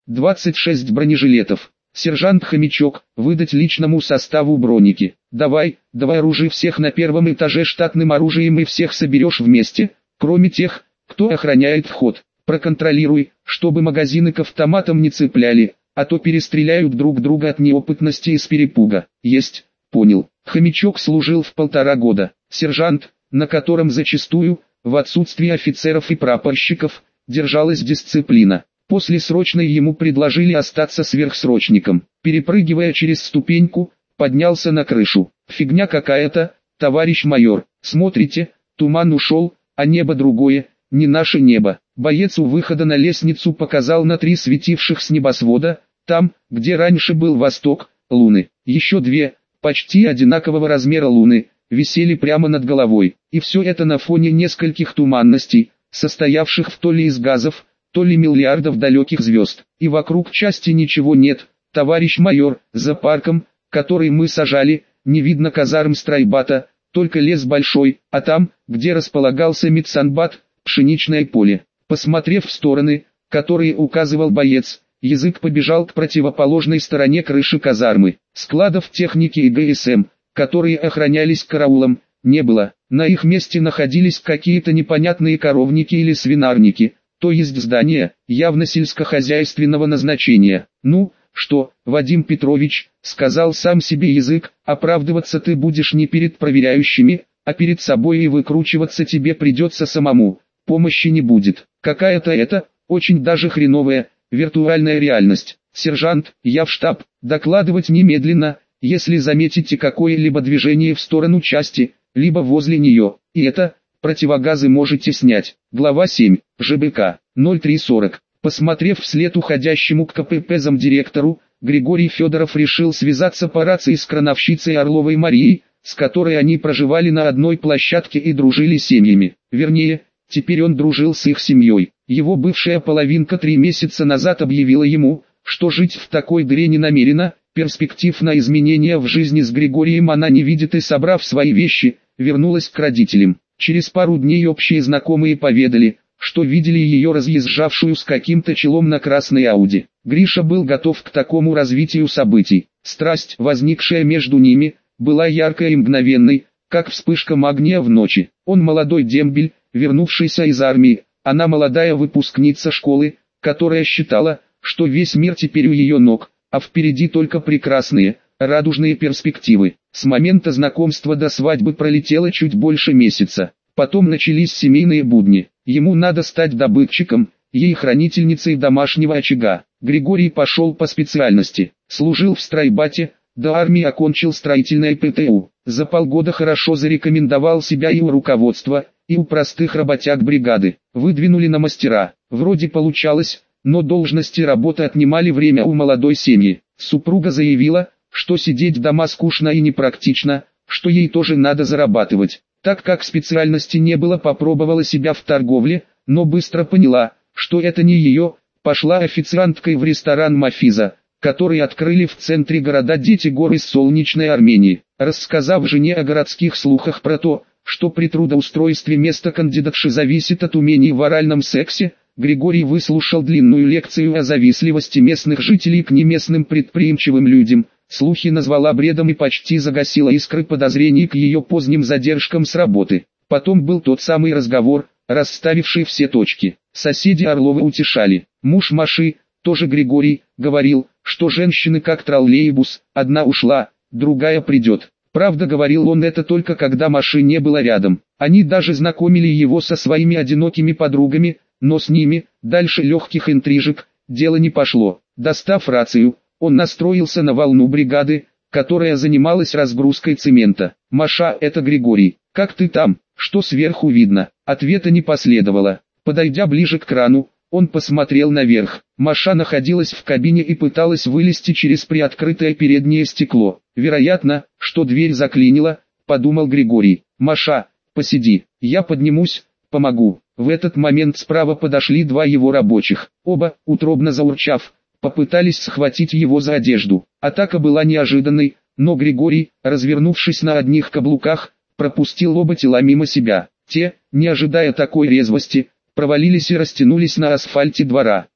26 бронежилетов. Сержант Хомячок, выдать личному составу броники. Давай, вооружи всех на первом этаже штатным оружием и всех соберешь вместе, кроме тех, кто охраняет вход. Проконтролируй, чтобы магазины к автоматам не цепляли, а то перестреляют друг друга от неопытности и с перепуга. Есть, понял. Хомячок служил в 1,5 года. Сержант, на котором зачастую, в отсутствие офицеров и прапорщиков, держалась дисциплина. После срочной ему предложили остаться сверхсрочником. Перепрыгивая через ступеньку, поднялся на крышу. Фигня какая-то, товарищ майор. Смотрите, туман ушел, а небо другое, не наше небо. Боец у выхода на лестницу показал на 3 светивших с небосвода, там, где раньше был восток, луны. Еще 2, почти одинакового размера луны, висели прямо над головой. И все это на фоне нескольких туманностей, состоявших то ли из газов, то ли миллиардов далеких звезд. И вокруг части ничего нет, товарищ майор, за парком, который мы сажали, не видно казарм стройбата, только лес большой, а там, где располагался медсанбат, пшеничное поле. Посмотрев в стороны, которые указывал боец, язык побежал к противоположной стороне крыши казармы. Складов техники и ГСМ, которые охранялись караулом, не было. На их месте находились какие-то непонятные коровники или свинарники, то есть здания, явно сельскохозяйственного назначения. «Ну, что, Вадим Петрович», — сказал сам себе язык, — «оправдываться ты будешь не перед проверяющими, а перед собой, и выкручиваться тебе придется самому, помощи не будет. Какая-то это, очень даже хреновая, виртуальная реальность. Сержант, я в штаб, докладывать немедленно, если заметите какое-либо движение в сторону части, либо возле нее, и это, противогазы можете снять». Глава 7, ЖБК, 0340. Посмотрев вслед уходящему к КПП замдиректору, Григорий Федоров решил связаться по рации с крановщицей Орловой Марией, с которой они проживали на одной площадке и дружили семьями. Вернее, теперь он дружил с их семьей. Его бывшая половинка 3 месяца назад объявила ему, что жить в такой дыре не намерена, перспектив на изменения в жизни с Григорием она не видит, и, собрав свои вещи, вернулась к родителям. Через пару дней общие знакомые поведали, что видели ее разъезжавшую с каким-то челом на красной Ауди. Гриша был готов к такому развитию событий. Страсть, возникшая между ними, была яркой и мгновенной, как вспышка магния в ночи. Он молодой дембель, вернувшийся из армии, она молодая выпускница школы, которая считала, что весь мир теперь у ее ног, а впереди только прекрасные, радужные перспективы. С момента знакомства до свадьбы пролетело чуть больше месяца. Потом начались семейные будни. Ему надо стать добытчиком, ей хранительницей домашнего очага. Григорий пошел по специальности, служил в стройбате, до армии окончил строительное ПТУ. За полгода хорошо зарекомендовал себя и у руководства, и у простых работяг бригады. Выдвинули на мастера. Вроде получалось, но должности работы отнимали время у молодой семьи. Супруга заявила, что сидеть дома скучно и непрактично, что ей тоже надо зарабатывать. Так как специальности не было, попробовала себя в торговле, но быстро поняла, что это не ее, пошла официанткой в ресторан «Мафиза», который открыли в центре города дети гор из солнечной Армении. Рассказав жене о городских слухах про то, что при трудоустройстве место кандидатши зависит от умений в оральном сексе, Григорий выслушал длинную лекцию о завистливости местных жителей к неместным предприимчивым людям. Слухи назвала бредом и почти загасила искры подозрений к ее поздним задержкам с работы. Потом был тот самый разговор, расставивший все точки. Соседи Орлова утешали. Муж Маши, тоже Григорий, говорил, что женщины как троллейбус, одна ушла, другая придет. Правда, говорил он это только когда Маши не было рядом. Они даже знакомили его со своими одинокими подругами, но с ними, дальше легких интрижек, дело не пошло. Достав рацию, он настроился на волну бригады, которая занималась разгрузкой цемента. «Маша, это Григорий. Как ты там? Что сверху видно?» Ответа не последовало. Подойдя ближе к крану, он посмотрел наверх. Маша находилась в кабине и пыталась вылезти через приоткрытое переднее стекло. «Вероятно, что дверь заклинила», — подумал Григорий. «Маша, посиди, я поднимусь, помогу». В этот момент справа подошли 2 его рабочих. Оба, утробно заурчав, попытались схватить его за одежду. Атака была неожиданной, но Григорий, развернувшись на одних каблуках, пропустил оба тела мимо себя. Те, не ожидая такой резвости, провалились и растянулись на асфальте двора.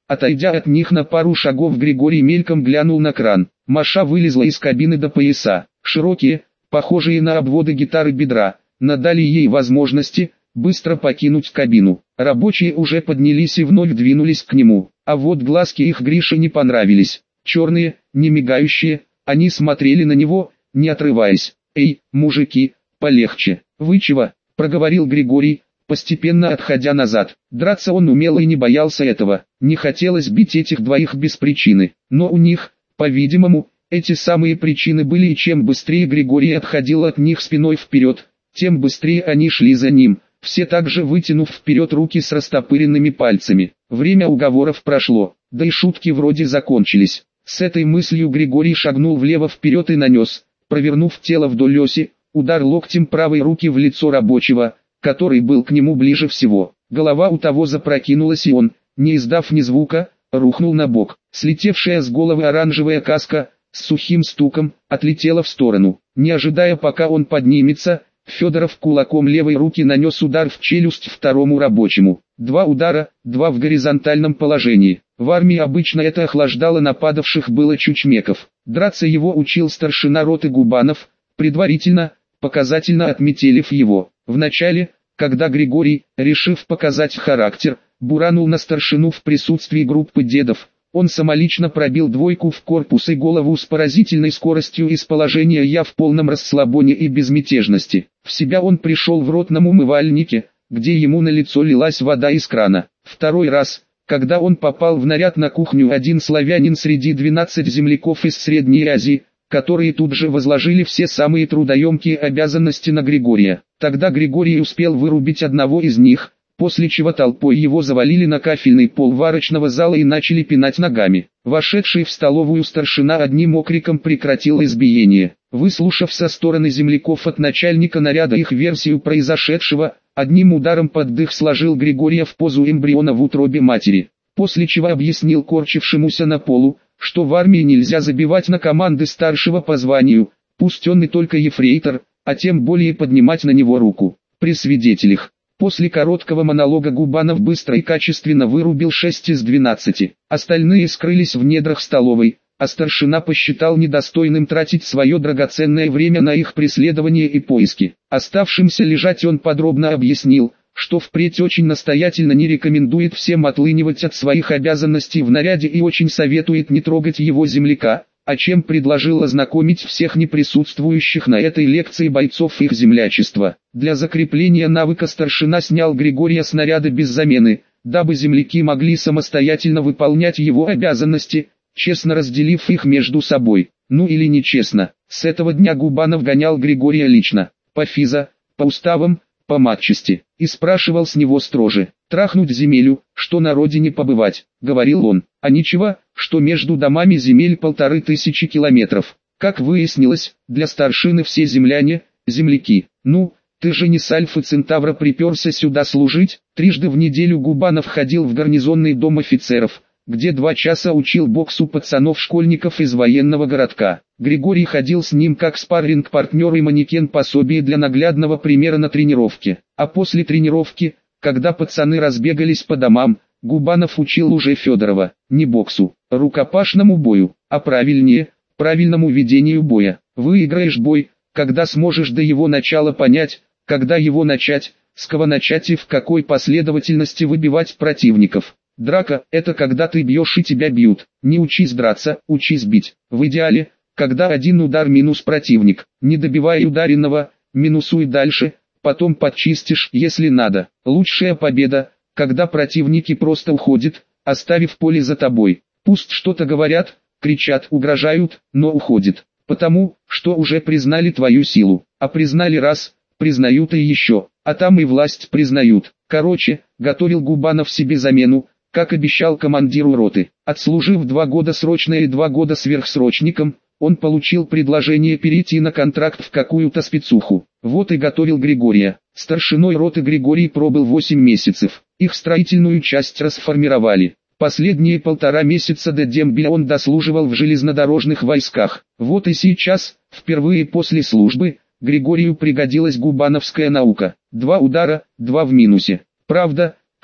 Отойдя от них на пару шагов, Григорий мельком глянул на кран. Маша вылезла из кабины до пояса. Широкие, похожие на обводы гитары бедра, надали ей возможности быстро покинуть кабину. Рабочие уже поднялись и вновь двинулись к нему. А вот глазки их Грише не понравились. Черные, не мигающие, они смотрели на него, не отрываясь. «Эй, мужики, полегче. Вы чего?» – проговорил Григорий, постепенно отходя назад. Драться он умел и не боялся этого. Не хотелось бить этих двоих без причины. Но у них, по-видимому, эти самые причины были, и чем быстрее Григорий отходил от них спиной вперед, тем быстрее они шли за ним, все так же вытянув вперед руки с растопыренными пальцами. Время уговоров прошло, да и шутки вроде закончились. С этой мыслью Григорий шагнул влево вперед и нанес, провернув тело вдоль оси, удар локтем правой руки в лицо рабочего, который был к нему ближе всего. Голова у того запрокинулась, и он, не издав ни звука, рухнул на бок. Слетевшая с головы оранжевая каска, с сухим стуком, отлетела в сторону. Не ожидая, пока он поднимется, Федоров кулаком левой руки нанес удар в челюсть второму рабочему. 2 удара, 2 в горизонтальном положении. В армии обычно это охлаждало нападавших было чучмеков. Драться его учил старшина роты Губанов, предварительно, показательно отметелив его. Вначале, когда Григорий, решив показать характер, буранул на старшину в присутствии группы дедов, он самолично пробил 2 в корпус и голову с поразительной скоростью из положения «я» в полном расслабоне и безмятежности. В себя он пришел в ротном умывальнике, где ему на лицо лилась вода из крана. Второй раз, когда он попал в наряд на кухню, один славянин среди 12 земляков из Средней Азии, которые тут же возложили все самые трудоемкие обязанности на Григория. Тогда Григорий успел вырубить одного из них, после чего толпой его завалили на кафельный пол варочного зала и начали пинать ногами. Вошедший в столовую старшина одним окриком прекратил избиение. Выслушав со стороны земляков от начальника наряда их версию произошедшего, одним ударом под дых сложил Григория в позу эмбриона в утробе матери, после чего объяснил корчившемуся на полу, что в армии нельзя забивать на команды старшего по званию, пусть он и только ефрейтор, а тем более поднимать на него руку. При свидетелях. После короткого монолога Губанов быстро и качественно вырубил 6 из 12. Остальные скрылись в недрах столовой, а старшина посчитал недостойным тратить свое драгоценное время на их преследование и поиски. Оставшимся лежать он подробно объяснил, что впредь очень настоятельно не рекомендует всем отлынивать от своих обязанностей в наряде и очень советует не трогать его земляка, о чем предложил ознакомить всех неприсутствующих на этой лекции бойцов их землячества. Для закрепления навыка старшина снял Григория с наряда без замены, дабы земляки могли самостоятельно выполнять его обязанности, честно разделив их между собой. Ну или нечестно. С этого дня Губанов гонял Григория лично, по физа, по уставам, по матчасти, и спрашивал с него строже: «Трахнуть земелю, что на родине побывать», — говорил он, — «а ничего, что между домами земель 1500 километров». Как выяснилось, для старшины все земляне — земляки. «Ну, ты же не с Альфы Центавра приперся сюда служить?» Трижды в неделю Губанов ходил в гарнизонный дом офицеров, где 2 часа учил боксу пацанов-школьников из военного городка. Григорий ходил с ним как спарринг-партнер и манекен-пособие для наглядного примера на тренировке. А после тренировки, когда пацаны разбегались по домам, Губанов учил уже Федорова, не боксу, рукопашному бою, а правильнее, правильному ведению боя. Выиграешь бой, когда сможешь до его начала понять, когда его начать, с кого начать и в какой последовательности выбивать противников. Драка – это когда ты бьешь и тебя бьют. Не учись драться, учись бить. В идеале, когда один удар минус противник, не добивай ударенного, минусуй дальше, потом подчистишь, если надо. Лучшая победа, когда противники просто уходят, оставив поле за тобой. Пусть что-то говорят, кричат, угрожают, но уходят. Потому, что уже признали твою силу. А признали раз, признают и еще, а там и власть признают. Короче, готовил Губанов себе замену, как обещал командиру роты. Отслужив 2 года срочно и 2 года сверхсрочником, он получил предложение перейти на контракт в какую-то спецуху. Вот и готовил Григория. Старшиной роты Григорий пробыл 8 месяцев. Их строительную часть расформировали. Последние 1,5 месяца до дембеля он дослуживал в железнодорожных войсках. Вот и сейчас, впервые после службы, Григорию пригодилась губановская наука. 2 удара, 2 в минусе. Правда,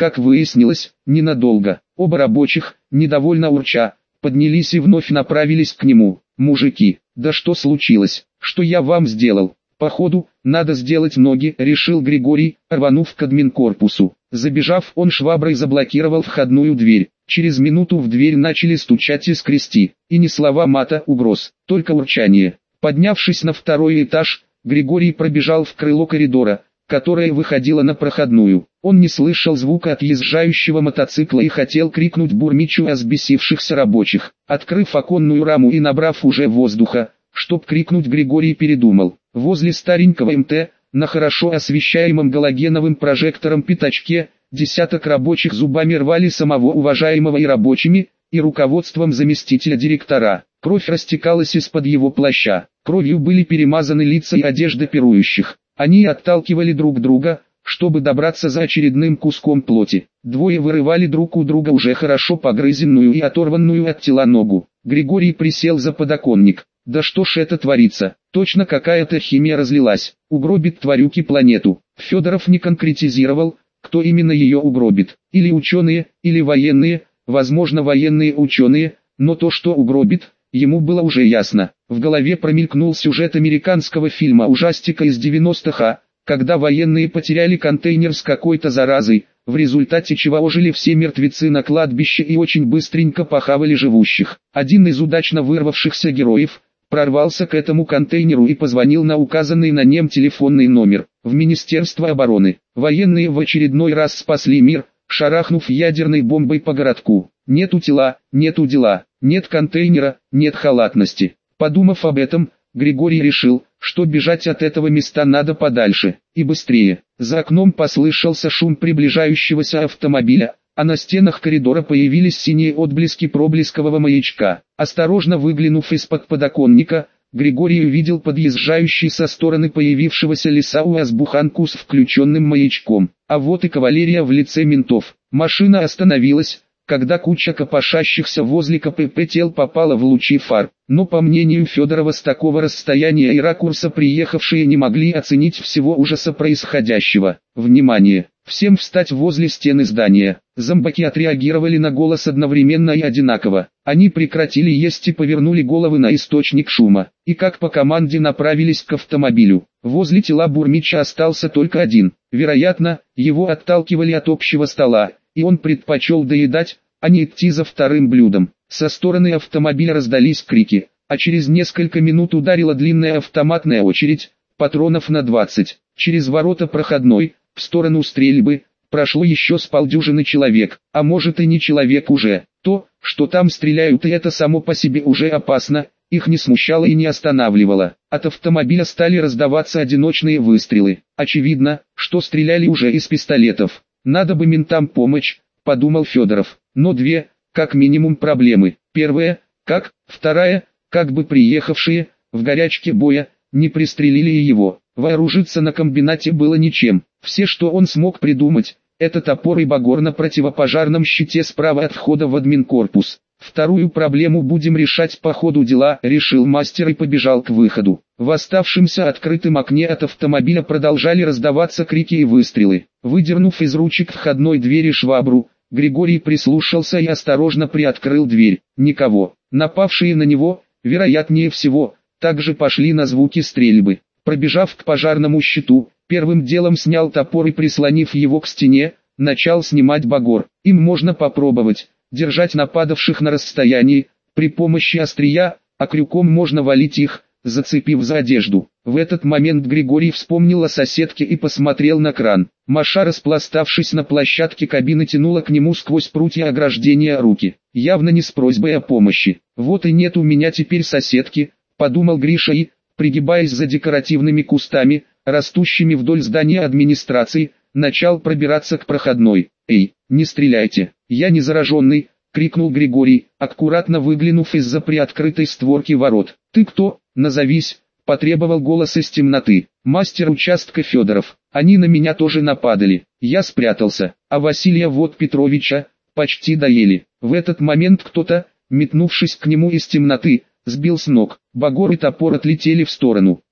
Как выяснилось, ненадолго. Оба рабочих, недовольно урча, поднялись и вновь направились к нему. «Мужики, да что случилось? Что я вам сделал?» «Походу, надо сделать ноги», — решил Григорий, рванув к админкорпусу. Забежав, он шваброй заблокировал входную дверь. Через минуту в дверь начали стучать и скрести. И ни слова мата, угроз, только урчание. Поднявшись на второй этаж, Григорий пробежал в крыло коридора, которое выходило на проходную. Он не слышал звука отъезжающего мотоцикла и хотел крикнуть Бурмичу о взбесившихся рабочих. Открыв оконную раму и набрав уже воздуха, чтоб крикнуть, Григорий передумал. Возле старенького МТ, на хорошо освещаемом галогеновым прожектором пятачке, десяток рабочих зубами рвали самого уважаемого и рабочими, и руководством заместителя директора. Кровь растекалась из-под его плаща. Кровью были перемазаны лица и одежда пирующих. Они отталкивали друг друга, чтобы добраться за очередным куском плоти. Двое вырывали друг у друга уже хорошо погрызенную и оторванную от тела ногу. Григорий присел за подоконник. Да что ж это творится? Точно какая-то химия разлилась. Угробит тварюки планету. Федоров не конкретизировал, кто именно ее угробит. Или ученые, или военные, возможно военные ученые, но то, что угробит, ему было уже ясно. В голове промелькнул сюжет американского фильма ужастика из 90-х, когда военные потеряли контейнер с какой-то заразой, в результате чего ожили все мертвецы на кладбище и очень быстренько похавали живущих. Один из удачно вырвавшихся героев прорвался к этому контейнеру и позвонил на указанный на нем телефонный номер в Министерство обороны. Военные в очередной раз спасли мир, шарахнув ядерной бомбой по городку. Нету тела, нету дела, нет контейнера, нет халатности. Подумав об этом, Григорий решил, что бежать от этого места надо подальше, и быстрее. За окном послышался шум приближающегося автомобиля, а на стенах коридора появились синие отблески проблескового маячка. Осторожно выглянув из-под подоконника, Григорий увидел подъезжающий со стороны появившегося леса УАЗ-буханку с включенным маячком. А вот и кавалерия в лице ментов. Машина остановилась, когда куча копошащихся возле КПП тел попала в лучи фар. Но по мнению Федорова, с такого расстояния и ракурса приехавшие не могли оценить всего ужаса происходящего. Внимание! Всем встать возле стены здания. Зомбаки отреагировали на голос одновременно и одинаково. Они прекратили есть и повернули головы на источник шума. И как по команде направились к автомобилю. Возле тела Бурмича остался только один. Вероятно, его отталкивали от общего стола, и он предпочел доедать, а не идти за вторым блюдом. Со стороны автомобиля раздались крики, а через несколько минут ударила длинная автоматная очередь, патронов на 20. Через ворота проходной, в сторону стрельбы, прошло еще с полдюжины человек, а может и не человек уже. То, что там стреляют, и это само по себе уже опасно, их не смущало и не останавливало. От автомобиля стали раздаваться одиночные выстрелы. Очевидно, что стреляли уже из пистолетов. Надо бы ментам помочь, подумал Федоров. Но две, как минимум, проблемы. Первая, вторая, как бы приехавшие, в горячке боя, не пристрелили и его. Вооружиться на комбинате было ничем. Все, что он смог придумать, это топор и багор на противопожарном щите справа от входа в админкорпус. Вторую проблему будем решать по ходу дела, решил мастер и побежал к выходу. В оставшемся открытом окне от автомобиля продолжали раздаваться крики и выстрелы. Выдернув из ручек входной двери швабру, Григорий прислушался и осторожно приоткрыл дверь. Никого. Напавшие на него, вероятнее всего, также пошли на звуки стрельбы. Пробежав к пожарному щиту, первым делом снял топор и, прислонив его к стене, начал снимать багор. Им можно попробовать держать нападавших на расстоянии, при помощи острия, а крюком можно валить их, зацепив за одежду. В этот момент Григорий вспомнил о соседке и посмотрел на кран. Маша, распластавшись на площадке кабины, тянула к нему сквозь прутья ограждения руки, явно не с просьбой о помощи. «Вот и нет у меня теперь соседки», — подумал Гриша и, пригибаясь за декоративными кустами, растущими вдоль здания администрации, начал пробираться к проходной. «Эй, не стреляйте, я не зараженный!» — крикнул Григорий, аккуратно выглянув из-за приоткрытой створки ворот. «Ты кто? Назовись!» — потребовал голос из темноты. «Мастер участка Федоров. Они на меня тоже нападали. Я спрятался, а Василия вот Петровича почти доели». В этот момент кто-то, метнувшись к нему из темноты, сбил с ног. Багор и топор отлетели в сторону.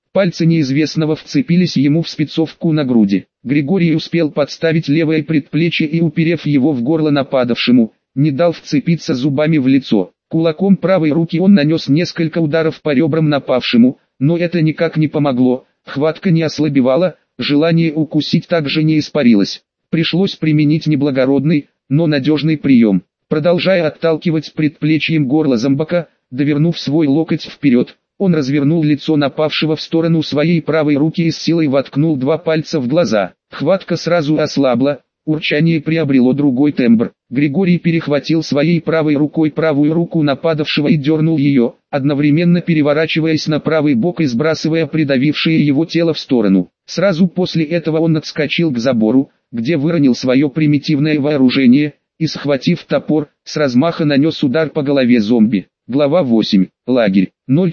Пальцы неизвестного вцепились ему в спецовку на груди. Григорий успел подставить левое предплечье и, уперев его в горло нападавшему, не дал вцепиться зубами в лицо. Кулаком правой руки он нанес несколько ударов по ребрам напавшему, но это никак не помогло, хватка не ослабевала, желание укусить также не испарилось. Пришлось применить неблагородный, но надежный прием. Продолжая отталкивать предплечьем горло зомбака, довернув свой локоть вперед, он развернул лицо напавшего в сторону своей правой руки и с силой воткнул два пальца в глаза. Хватка сразу ослабла, урчание приобрело другой тембр. Григорий перехватил своей правой рукой правую руку нападавшего и дернул ее, одновременно переворачиваясь на правый бок и сбрасывая придавившее его тело в сторону. Сразу после этого он отскочил к забору, где выронил свое примитивное вооружение, и, схватив топор, с размаха нанес удар по голове зомби. Глава 8. Лагерь.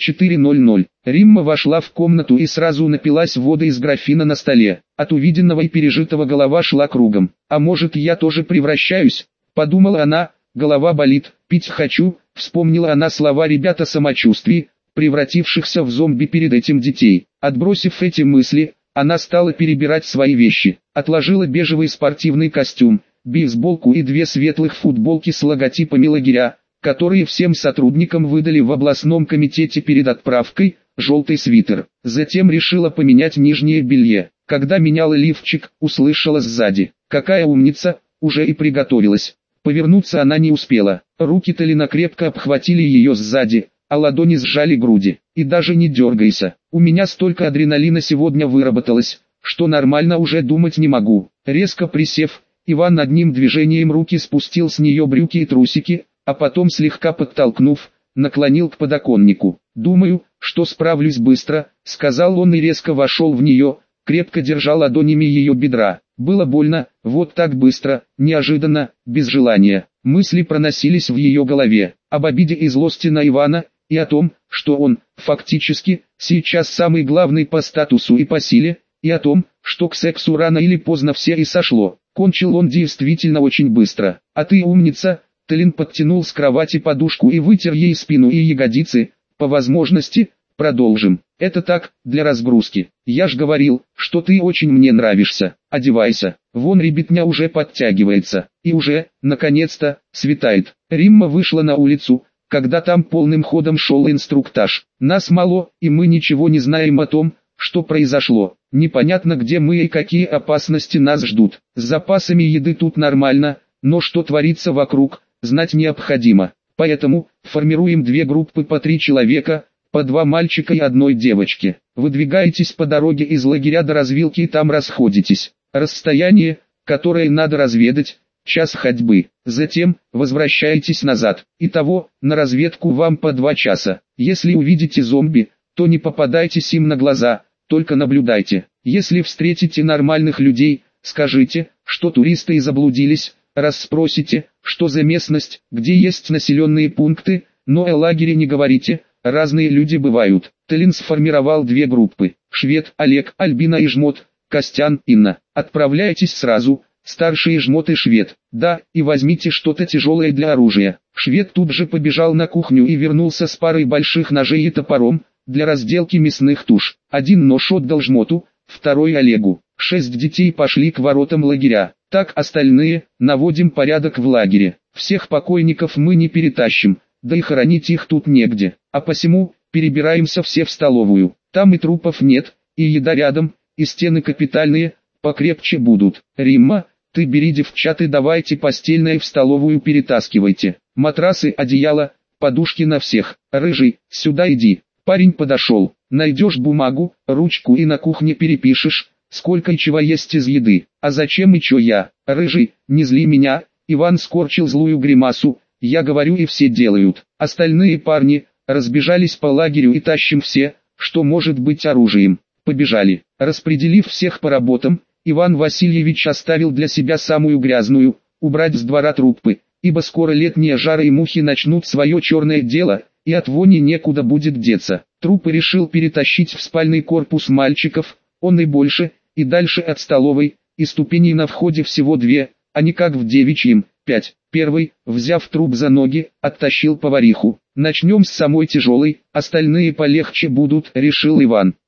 04:00. Римма вошла в комнату и сразу напилась воды из графина на столе. От увиденного и пережитого голова шла кругом. «А может, я тоже превращаюсь?» – подумала она. «Голова болит, пить хочу», – вспомнила она слова ребят о самочувствии, превратившихся в зомби перед этим детей. Отбросив эти мысли, она стала перебирать свои вещи. Отложила бежевый спортивный костюм, бейсболку и две светлых футболки с логотипами лагеря, которые всем сотрудникам выдали в областном комитете перед отправкой, желтый свитер. Затем решила поменять нижнее белье. Когда меняла лифчик, услышала сзади: «Какая умница!» Уже и приготовилась. Повернуться она не успела. Руки Талина крепко обхватили ее сзади, а ладони сжали груди. «И даже не дергайся. У меня столько адреналина сегодня выработалось, что нормально уже думать не могу». Резко присев, Иван одним движением руки спустил с нее брюки и трусики, а потом, слегка подтолкнув, наклонил к подоконнику. «Думаю, что справлюсь быстро», — сказал он и резко вошел в нее, крепко держа ладонями ее бедра. Было больно, вот так быстро, неожиданно, без желания. Мысли проносились в ее голове, об обиде и злости на Ивана, и о том, что он, фактически, сейчас самый главный по статусу и по силе, и о том, что к сексу рано или поздно все и сошло. Кончил он действительно очень быстро. «А ты умница!» Талин подтянул с кровати подушку и вытер ей спину и ягодицы. «По возможности, продолжим. Это так, для разгрузки. Я ж говорил, что ты очень мне нравишься. Одевайся. Вон ребятня уже подтягивается. И уже, наконец-то, светает». Римма вышла на улицу, когда там полным ходом шел инструктаж. «Нас мало, и мы ничего не знаем о том, что произошло. Непонятно, где мы и какие опасности нас ждут. С запасами еды тут нормально, но что творится вокруг, знать необходимо. Поэтому формируем две группы по 3 человека, по 2 мальчика и одной девочке. Выдвигаетесь по дороге из лагеря до развилки и там расходитесь. Расстояние, которое надо разведать, час ходьбы. Затем возвращаетесь назад. Итого, на разведку вам по 2 часа. Если увидите зомби, то не попадайтесь им на глаза, только наблюдайте. Если встретите нормальных людей, скажите, что туристы и заблудились. Раз спросите, что за местность, где есть населенные пункты, но о лагере не говорите, разные люди бывают». Талин сформировал 2 группы: Швед, Олег, Альбина и Жмот, Костян, Инна. «Отправляйтесь сразу, старший Жмот и Швед. Да, и возьмите что-то тяжелое для оружия». Швед тут же побежал на кухню и вернулся с парой больших ножей и топором, для разделки мясных туш. Один нож отдал Жмоту, второй Олегу. 6 детей пошли к воротам лагеря. «Так, остальные, наводим порядок в лагере. Всех покойников мы не перетащим, да и хоронить их тут негде. А посему, перебираемся все в столовую. Там и трупов нет, и еда рядом, и стены капитальные, покрепче будут. Римма, ты бери девчат и давайте постельное в столовую перетаскивайте. Матрасы, одеяло, подушки на всех. Рыжий, сюда иди». Парень подошел. «Найдешь бумагу, ручку и на кухне перепишешь, сколько и чего есть из еды». «А зачем и чё я?» «Рыжий, не зли меня». Иван скорчил злую гримасу. «Я говорю, и все делают». Остальные парни разбежались по лагерю и тащим все, что может быть оружием. Побежали. Распределив всех по работам, Иван Васильевич оставил для себя самую грязную – убрать с двора трупы, ибо скоро летние жары и мухи начнут свое черное дело, и от вони некуда будет деться. Трупы решил перетащить в спальный корпус мальчиков, он и больше, и дальше от столовой, и ступеней на входе всего 2, а не как в девичьем, 5. Первый, взяв труп за ноги, оттащил повариху. «Начнем с самой тяжелой, остальные полегче будут», решил Иван.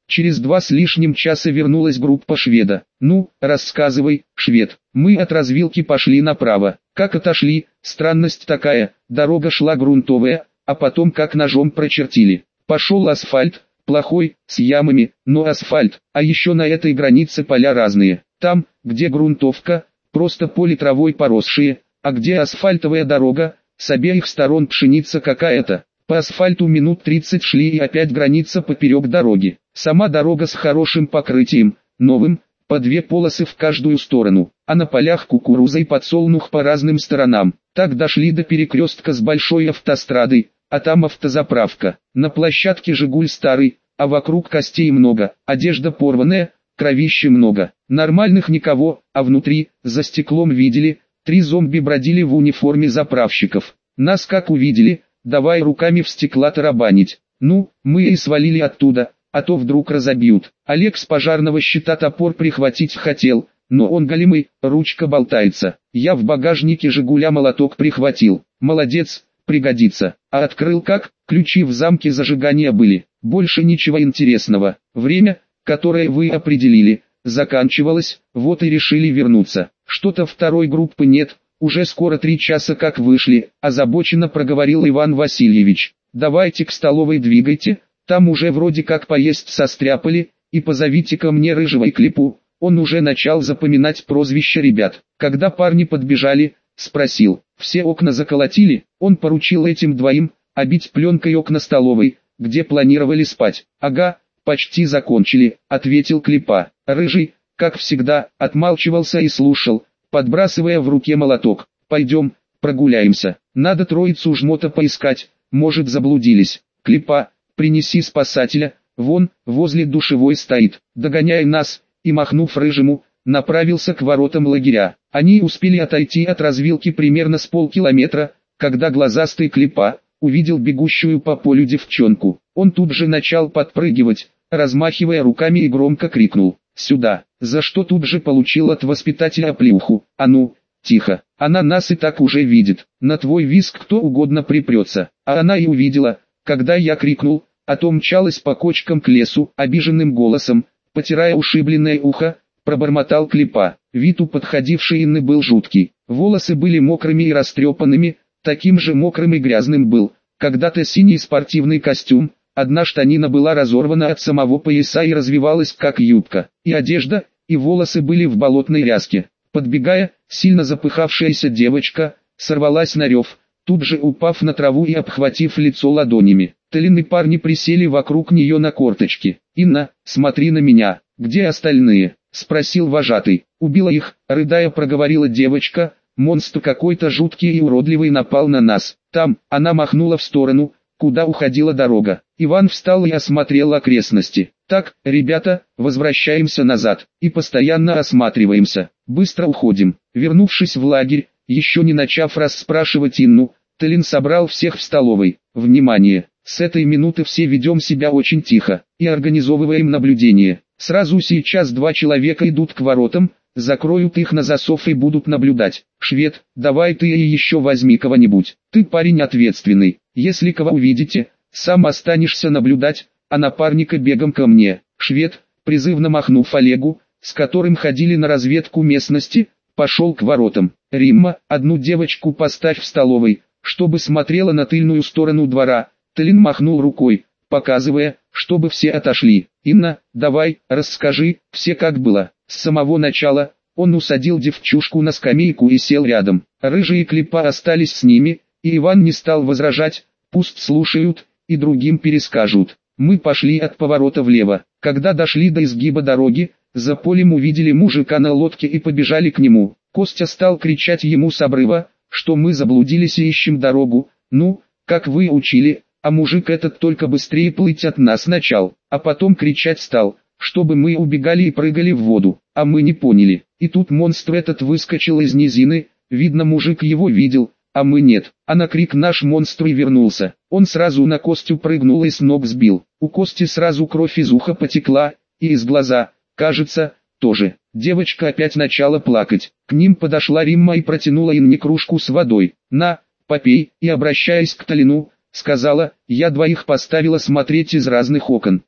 Через 2 с лишним часа вернулась группа шведа. «Ну, рассказывай, швед». Мы от развилки пошли направо. Как отошли, странность такая, дорога шла грунтовая, а потом как ножом прочертили. Пошел асфальт, плохой, с ямами, но асфальт, а еще на этой границе поля разные. Там, где грунтовка, просто поле травой поросшие, а где асфальтовая дорога, с обеих сторон пшеница какая-то. По асфальту минут 30 шли и опять граница поперек дороги. Сама дорога с хорошим покрытием, новым, по 2 полосы в каждую сторону, а на полях кукуруза и подсолнух по разным сторонам. Так дошли до перекрестка с большой автострадой, а там автозаправка. На площадке «Жигуль» старый, а вокруг костей много, одежда порванная, кровища много. Нормальных никого, а внутри, за стеклом видели, 3 зомби бродили в униформе заправщиков. Нас как увидели, давай руками в стекла тарабанить. Ну, мы и свалили оттуда, а то вдруг разобьют. Олег с пожарного щита топор прихватить хотел, но он голимый, ручка болтается. Я в багажнике «Жигуля» молоток прихватил. Молодец, пригодится. А открыл как? Ключи в замке зажигания были. Больше ничего интересного. Время, которое вы определили, заканчивалось, вот и решили вернуться. Что-то второй группы нет, уже скоро 3 часа как вышли, озабоченно проговорил Иван Васильевич. Давайте к столовой двигайте, там уже вроде как поесть состряпали, и позовите ко мне Рыжего и Клипу. Он уже начал запоминать прозвища ребят. Когда парни подбежали, спросил, все окна заколотили? Он поручил этим двоим обить пленкой окна столовой, где планировали спать. Ага, почти закончили, ответил Клипа. Рыжий, как всегда, отмалчивался и слушал, подбрасывая в руке молоток. Пойдем, прогуляемся. Надо троицу жмота поискать, может заблудились. Клипа, принеси спасателя, вон, возле душевой стоит. Догоняй нас, и махнув Рыжему, направился к воротам лагеря. Они успели отойти от развилки примерно с полкилометра, когда глазастый Клипа увидел бегущую по полю девчонку. Он тут же начал подпрыгивать, размахивая руками и громко крикнул: «Сюда!», за что тут же получил от воспитателя оплеуху. «А ну, тихо, она нас и так уже видит, на твой визг кто угодно припрется». А она и увидела, когда я крикнул, а то мчалась по кочкам к лесу, обиженным голосом, потирая ушибленное ухо, пробормотал Клипа. Вид у подходившей Инны был жуткий, волосы были мокрыми и растрепанными, таким же мокрым и грязным был когда-то синий спортивный костюм, одна штанина была разорвана от самого пояса и развивалась как юбка, и одежда, и волосы были в болотной ряске. Подбегая, сильно запыхавшаяся девочка сорвалась на рев, тут же упав на траву и обхватив лицо ладонями. Талины парни присели вокруг нее на корточки. «Инна, смотри на меня, где остальные?» — спросил вожатый. «Убила их», — рыдая проговорила девочка. «Монстр какой-то жуткий и уродливый напал на нас. Там», — она махнула в сторону, куда уходила дорога. Иван встал и осмотрел окрестности. «Так, ребята, возвращаемся назад, и постоянно осматриваемся. Быстро уходим». Вернувшись в лагерь, еще не начав расспрашивать Инну, Талин собрал всех в столовой. «Внимание! С этой минуты все ведем себя очень тихо, и организовываем наблюдение. Сразу сейчас 2 человека идут к воротам, закроют их на засов и будут наблюдать. Швед, давай ты и еще возьми кого-нибудь. Ты парень ответственный. Если кого увидите, сам останешься наблюдать, а напарника бегом ко мне». Швед, призывно махнув Олегу, с которым ходили на разведку местности, пошел к воротам. «Римма, одну девочку поставь в столовой, чтобы смотрела на тыльную сторону двора». Талин махнул рукой, показывая, чтобы все отошли. «Инна, давай, расскажи, все как было». С самого начала, он усадил девчушку на скамейку и сел рядом. Рыжий и Клипа остались с ними, и Иван не стал возражать, пусть слушают, и другим перескажут. Мы пошли от поворота влево. Когда дошли до изгиба дороги, за полем увидели мужика на лодке и побежали к нему. Костя стал кричать ему с обрыва, что мы заблудились и ищем дорогу. «Ну, как вы учили», а мужик этот только быстрее плыть от нас начал, а потом кричать стал, чтобы мы убегали и прыгали в воду, а мы не поняли. И тут монстр этот выскочил из низины, видно мужик его видел, а мы нет. А на крик наш монстр и вернулся. Он сразу на Костю прыгнул и с ног сбил. У Кости сразу кровь из уха потекла, и из глаза, кажется, тоже. Девочка опять начала плакать. К ним подошла Римма и протянула Инне кружку с водой. «На, попей», и обращаясь к Талину, сказала: «Я 2 поставила смотреть из разных окон.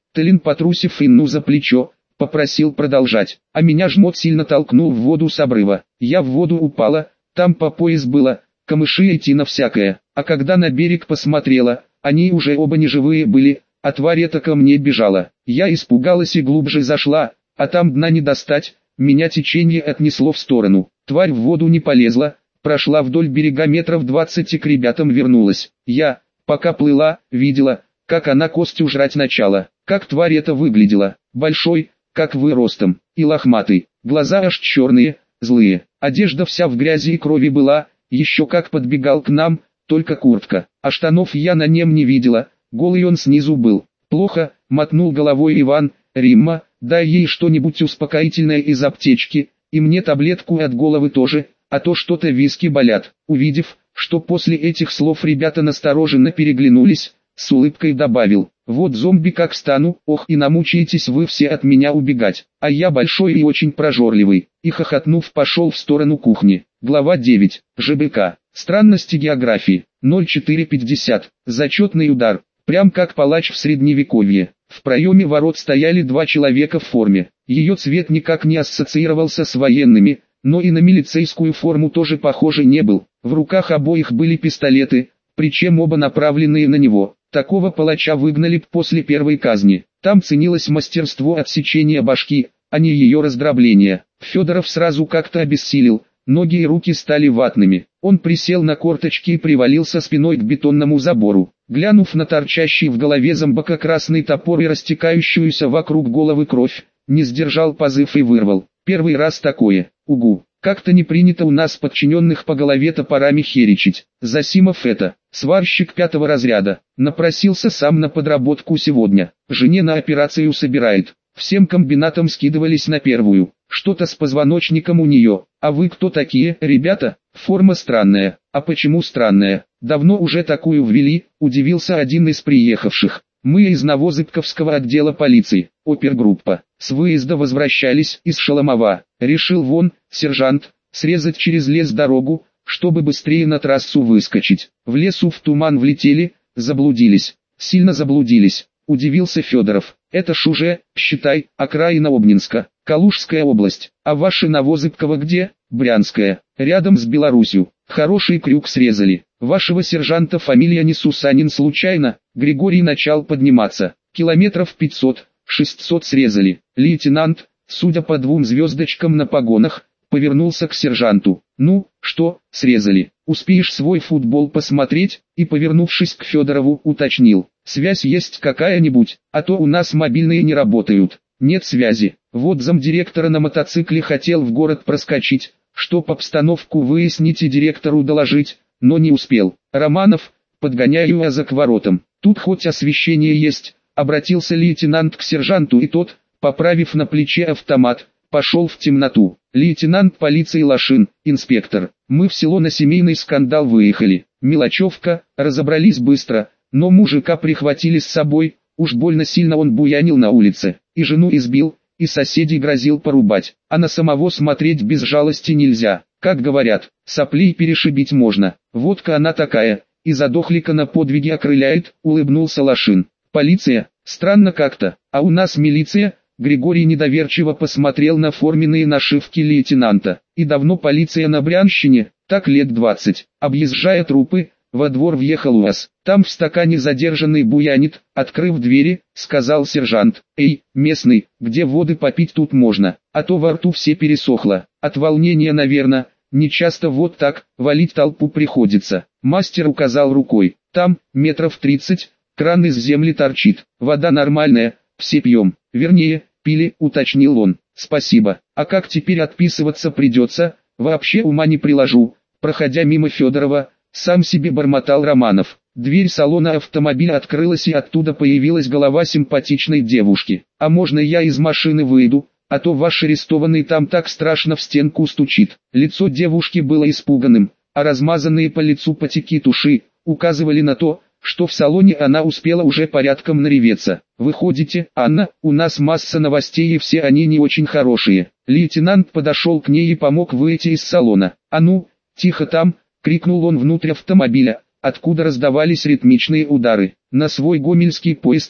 Талин, потрусив Инну за плечо, попросил продолжать, а меня жмот сильно толкнул в воду с обрыва. Я в воду упала, там по пояс было, камыши и тина всякое, а когда на берег посмотрела, они уже оба неживые были, а тварь эта ко мне бежала. Я испугалась и глубже зашла, а там дна не достать, меня течение отнесло в сторону. Тварь в воду не полезла, прошла вдоль берега метров 20 и к ребятам вернулась. Я, пока плыла, видела, как она костью жрать начала. Как тварь эта выглядела, большой, как вы ростом, и лохматый, глаза аж черные, злые, одежда вся в грязи и крови была, еще как подбегал к нам, только куртка, а штанов я на нем не видела, голый он снизу был. Плохо, мотнул головой Иван. Римма, дай ей что-нибудь успокоительное из аптечки, и мне таблетку от головы тоже, а то что-то виски болят. Увидев, что после этих слов ребята настороженно переглянулись, с улыбкой добавил: вот зомби как стану, ох, и намучаетесь вы все от меня убегать, а я большой и очень прожорливый. И хохотнув пошел в сторону кухни. Глава 9. ЖБК. Странности географии. 0450. Зачетный удар. Прям как палач в средневековье. В проеме ворот стояли два человека в форме. Ее цвет никак не ассоциировался с военными, но и на милицейскую форму тоже похоже не был. В руках обоих были пистолеты, причем оба направленные на него. Такого палача выгнали б после первой казни. Там ценилось мастерство отсечения башки, а не ее раздробления. Федоров сразу как-то обессилел, ноги и руки стали ватными. Он присел на корточки и привалился спиной к бетонному забору. Глянув на торчащий в голове зомбоко-красный топор и растекающуюся вокруг головы кровь, не сдержал позыв и вырвал. Первый раз такое. Угу. Как-то не принято у нас подчиненных по голове топорами херичить. Засимов это, сварщик 5-го разряда, напросился сам на подработку сегодня. Жене на операцию собирает. Всем комбинатам скидывались на первую. Что-то с позвоночником у нее. А вы кто такие, ребята? Форма странная. А почему странная? Давно уже такую ввели, удивился один из приехавших. Мы из Новозыбковского отдела полиции, опергруппа. С выезда возвращались из Шаломова. Решил вон, сержант, срезать через лес дорогу, чтобы быстрее на трассу выскочить. В лесу в туман влетели, заблудились. Сильно заблудились. Удивился Федоров. Это ж уже, считай, окраина Обнинска, Калужская область. А ваши Новозыбково где? Брянская. Рядом с Беларусью. Хороший крюк срезали. Вашего сержанта фамилия не Сусанин случайно? Григорий начал подниматься. Километров 500-600 срезали. Лейтенант, судя по 2 звездочкам на погонах, повернулся к сержанту. Ну, что, срезали? Успеешь свой футбол посмотреть? И, повернувшись к Федорову, уточнил. Связь есть какая-нибудь, а то у нас мобильные не работают. Нет связи. Вот замдиректора на мотоцикле хотел в город проскочить, чтоб обстановку выяснить и директору доложить, но не успел. Романов, подгоняю я за к воротам. Тут хоть освещение есть, обратился лейтенант к сержанту, и тот, поправив на плече автомат, пошел в темноту. Лейтенант полиции Лашин, инспектор. Мы в село на семейный скандал выехали. Мелочевка, разобрались быстро, но мужика прихватили с собой, уж больно сильно он буянил на улице. И жену избил, и соседей грозил порубать, а на самого смотреть без жалости нельзя. Как говорят, соплей перешибить можно. Водка она такая, и задохлика на подвиги окрыляет, улыбнулся Лашин. Полиция? Странно как-то, а у нас милиция? Григорий недоверчиво посмотрел на форменные нашивки лейтенанта. И давно полиция на Брянщине? Так лет 20. Объезжая трупы, во двор въехал УАЗ. Там в стакане задержанный буянит, открыв двери, сказал сержант. Эй, местный, где воды попить тут можно, а то во рту все пересохло. От волнения, наверное, не часто вот так, валить толпу приходится. Мастер указал рукой. Там, метров 30, кран из земли торчит. Вода нормальная, все пьем. Вернее, пили, уточнил он. Спасибо. А как теперь отписываться придется? Вообще ума не приложу. Проходя мимо Федорова, сам себе бормотал Романов. Дверь салона автомобиля открылась, и оттуда появилась голова симпатичной девушки. «А можно я из машины выйду, а то ваш арестованный там так страшно в стенку стучит». Лицо девушки было испуганным, а размазанные по лицу потеки туши указывали на то, что в салоне она успела уже порядком нареветься. «Выходите, Анна, у нас масса новостей и все они не очень хорошие». Лейтенант подошел к ней и помог выйти из салона. «А ну, тихо там!» — крикнул он внутрь автомобиля, откуда раздавались ритмичные удары. «На свой гомельский поезд вы,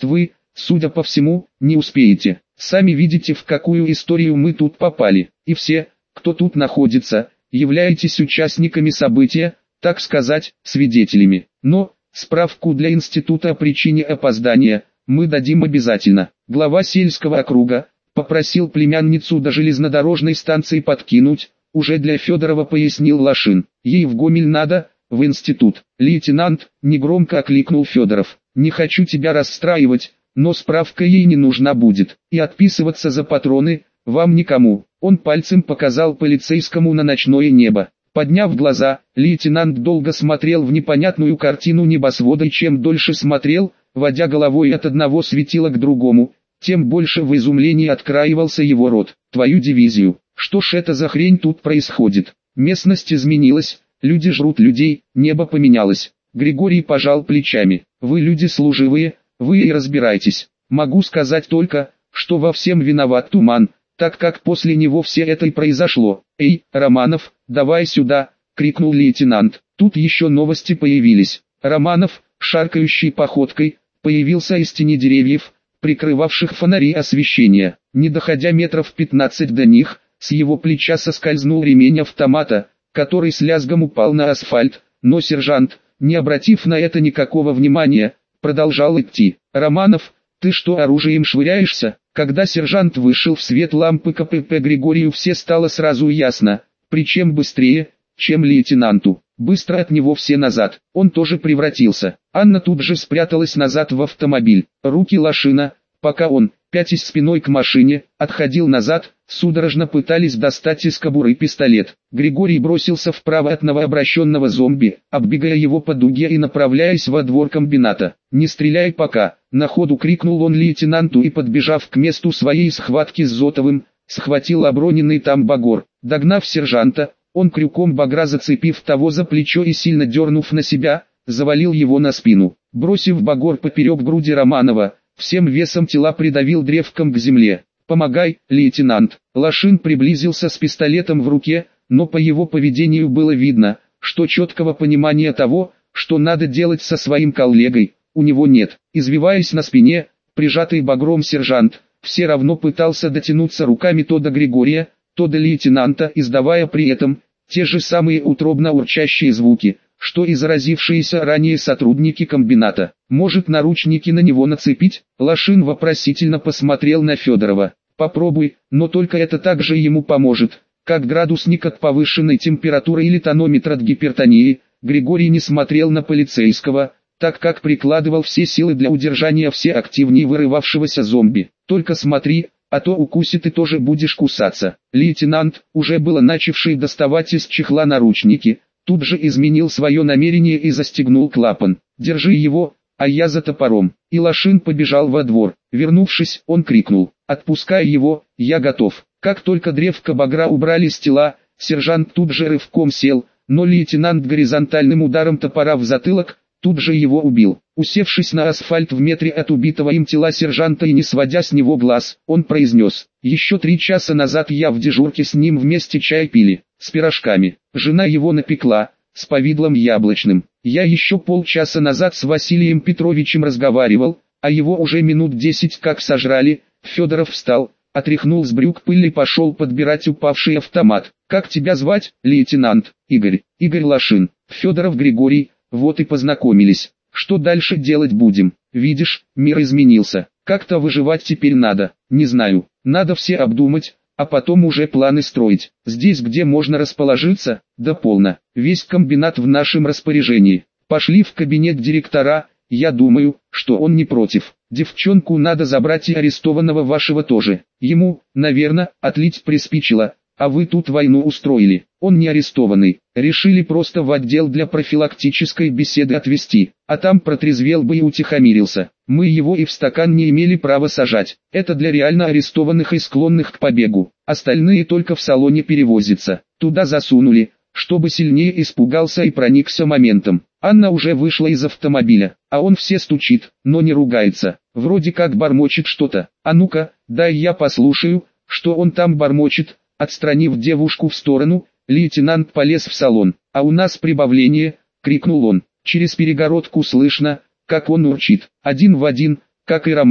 судя по всему, не успеете. Сами видите, в какую историю мы тут попали. И все, кто тут находится, являетесь участниками события, так сказать, свидетелями. Но, справку для института о причине опоздания, мы дадим обязательно. Глава сельского округа попросил племянницу до железнодорожной станции подкинуть, уже для Федорова пояснил Лашин. Ей в Гомель надо, в институт. Лейтенант, негромко окликнул Федоров. Не хочу тебя расстраивать, но справка ей не нужна будет. И отписываться за патроны, вам никому. Он пальцем показал полицейскому на ночное небо. Подняв глаза, лейтенант долго смотрел в непонятную картину небосвода и чем дольше смотрел, водя головой от одного светила к другому, тем больше в изумлении откраивался его рот. Твою дивизию, что ж это за хрень тут происходит? Местность изменилась, люди жрут людей, небо поменялось. Григорий пожал плечами. Вы люди служивые, вы и разбирайтесь. Могу сказать только, что во всем виноват туман, так как после него все это и произошло. «Эй, Романов, давай сюда!» — крикнул лейтенант. Тут еще новости появились. Романов, шаркающей походкой, появился из тени деревьев, прикрывавших фонари освещения. Не доходя метров 15 до них, с его плеча соскользнул ремень автомата, который с лязгом упал на асфальт, но сержант, не обратив на это никакого внимания, продолжал идти. «Романов, ты что, оружием швыряешься?» Когда сержант вышел в свет лампы КПП Григорию, все стало сразу ясно, причем быстрее, чем лейтенанту. Быстро от него все назад, он тоже превратился. Анна тут же спряталась назад в автомобиль. Руки Лашина, пока он, пятясь спиной к машине, отходил назад, судорожно пытались достать из кобуры пистолет. Григорий бросился вправо от новообращенного зомби, оббегая его по дуге и направляясь во двор комбината. «Не стреляй пока!» — на ходу крикнул он лейтенанту и, подбежав к месту своей схватки с Зотовым, схватил оброненный там багор. Догнав сержанта, он крюком багра, зацепив того за плечо и сильно дернув на себя, завалил его на спину. Бросив багор поперек груди Романова, всем весом тела придавил древком к земле. «Помогай, лейтенант!» Лашин приблизился с пистолетом в руке, но по его поведению было видно, что четкого понимания того, что надо делать со своим коллегой, у него нет. Извиваясь на спине, прижатый багром сержант, все равно пытался дотянуться руками то до Григория, то до лейтенанта, издавая при этом те же самые утробно урчащие звуки, что и заразившиеся ранее сотрудники комбината. «Может, наручники на него нацепить?» Лашин вопросительно посмотрел на Федорова. «Попробуй, но только это также ему поможет, как градусник от повышенной температуры или тонометр от гипертонии». Григорий не смотрел на полицейского, так как прикладывал все силы для удержания все активнее вырывавшегося зомби. «Только смотри, а то укусит и тоже будешь кусаться». Лейтенант, уже было начавший доставать из чехла наручники, тут же изменил свое намерение и застегнул клапан. «Держи его, а я за топором». И Лашин побежал во двор. Вернувшись, он крикнул: «Отпускай его, я готов». Как только древко багра убрали с тела, сержант тут же рывком сел, но лейтенант горизонтальным ударом топора в затылок тут же его убил. Усевшись на асфальт в метре от убитого им тела сержанта и не сводя с него глаз, он произнес: «Еще 3 часа назад я в дежурке с ним вместе чай пили, с пирожками. Жена его напекла, с повидлом яблочным. Я еще полчаса назад с Василием Петровичем разговаривал, а его уже минут 10 как сожрали». Федоров встал, отряхнул с брюк пыль и пошел подбирать упавший автомат. «Как тебя звать, лейтенант?» «Игорь». «Игорь Лашин». «Федоров Григорий». «Вот и познакомились. Что дальше делать будем? Видишь, мир изменился. Как-то выживать теперь надо. Не знаю. Надо все обдумать, а потом уже планы строить. Здесь где можно расположиться? Да полно. Весь комбинат в нашем распоряжении. Пошли в кабинет директора, я думаю, что он не против. Девчонку надо забрать и арестованного вашего тоже. Ему, наверное, отлить приспичило. А вы тут войну устроили. Он не арестованный. Решили просто в отдел для профилактической беседы отвезти. А там протрезвел бы и утихомирился. Мы его и в стакан не имели права сажать. Это для реально арестованных и склонных к побегу. Остальные только в салоне перевозятся. Туда засунули, чтобы сильнее испугался и проникся моментом. Анна уже вышла из автомобиля, а он все стучит, но не ругается. Вроде как бормочет что-то. А ну-ка, дай я послушаю, что он там бормочет. Отстранив девушку в сторону, лейтенант полез в салон. «А у нас прибавление!» — крикнул он. Через перегородку слышно, как он урчит. Один в один, как и Романов.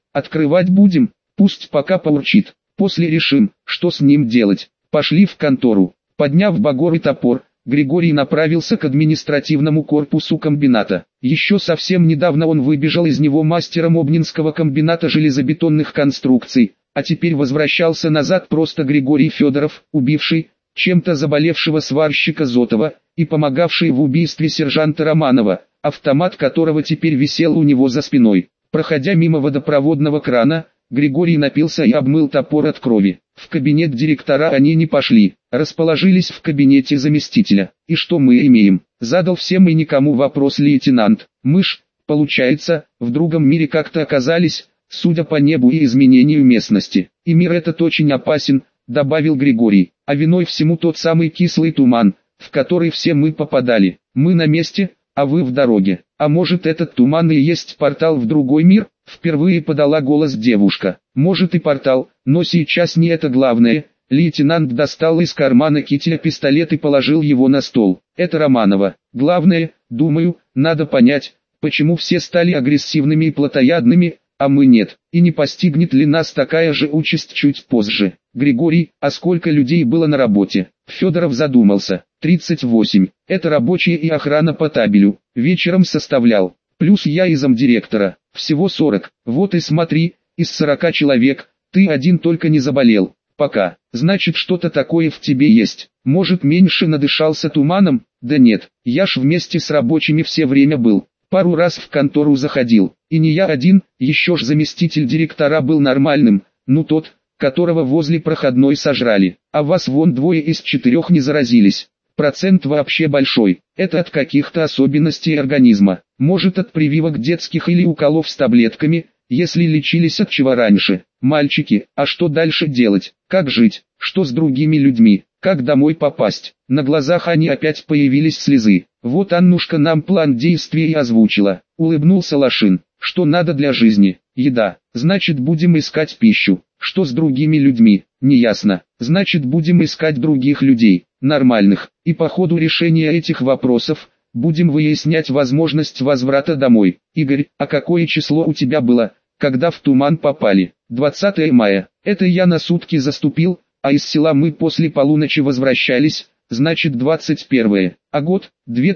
Открывать будем, пусть пока поурчит. После решим, что с ним делать. Пошли в контору. Подняв багор и топор, Григорий направился к административному корпусу комбината. Еще совсем недавно он выбежал из него мастером Обнинского комбината железобетонных конструкций, а теперь возвращался назад просто Григорий Федоров, убивший, чем-то заболевшего сварщика Зотова, и помогавший в убийстве сержанта Романова, автомат которого теперь висел у него за спиной. Проходя мимо водопроводного крана, Григорий напился и обмыл топор от крови. В кабинет директора они не пошли, расположились в кабинете заместителя. «И что мы имеем?» — задал всем и никому вопрос лейтенант. «Мы ж, получается, в другом мире как-то оказались, судя по небу и изменению местности. И мир этот очень опасен», — добавил Григорий. «А виной всему тот самый кислый туман, в который все мы попадали. Мы на месте, а вы в дороге. А может, этот туман и есть портал в другой мир?» Впервые подала голос девушка. «Может и портал, но сейчас не это главное». Лейтенант достал из кармана кителя пистолет и положил его на стол. «Это Романова. Главное, думаю, надо понять, почему все стали агрессивными и плотоядными, а мы нет. И не постигнет ли нас такая же участь чуть позже?» «Григорий, а сколько людей было на работе?» Федоров задумался. 38. Это рабочие и охрана по табелю. Вечером составлял. Плюс я и замдиректора. Всего 40. Вот и смотри, из 40 человек, ты один только не заболел. Пока. Значит, что-то такое в тебе есть. Может, меньше надышался туманом? Да нет, я ж вместе с рабочими все время был. Пару раз в контору заходил. И не я один, еще ж заместитель директора был нормальным. Ну тот, которого возле проходной сожрали. А вас вон 2 из 4 не заразились. Процент вообще большой. Это от каких-то особенностей организма. Может, от прививок детских или уколов с таблетками, если лечились от чего раньше. Мальчики, а что дальше делать? Как жить? Что с другими людьми? Как домой попасть? На глазах Ани опять появились слезы. Вот Аннушка нам план действий и озвучила. Улыбнулся Лошин. Что надо для жизни? Еда. Значит, будем искать пищу. Что с другими людьми? Неясно. Значит, будем искать других людей, нормальных. И по ходу решения этих вопросов, будем выяснять возможность возврата домой. Игорь, а какое число у тебя было, когда в туман попали? 20 мая. Это я на сутки заступил, а из села мы после полуночи возвращались, значит 21. А год?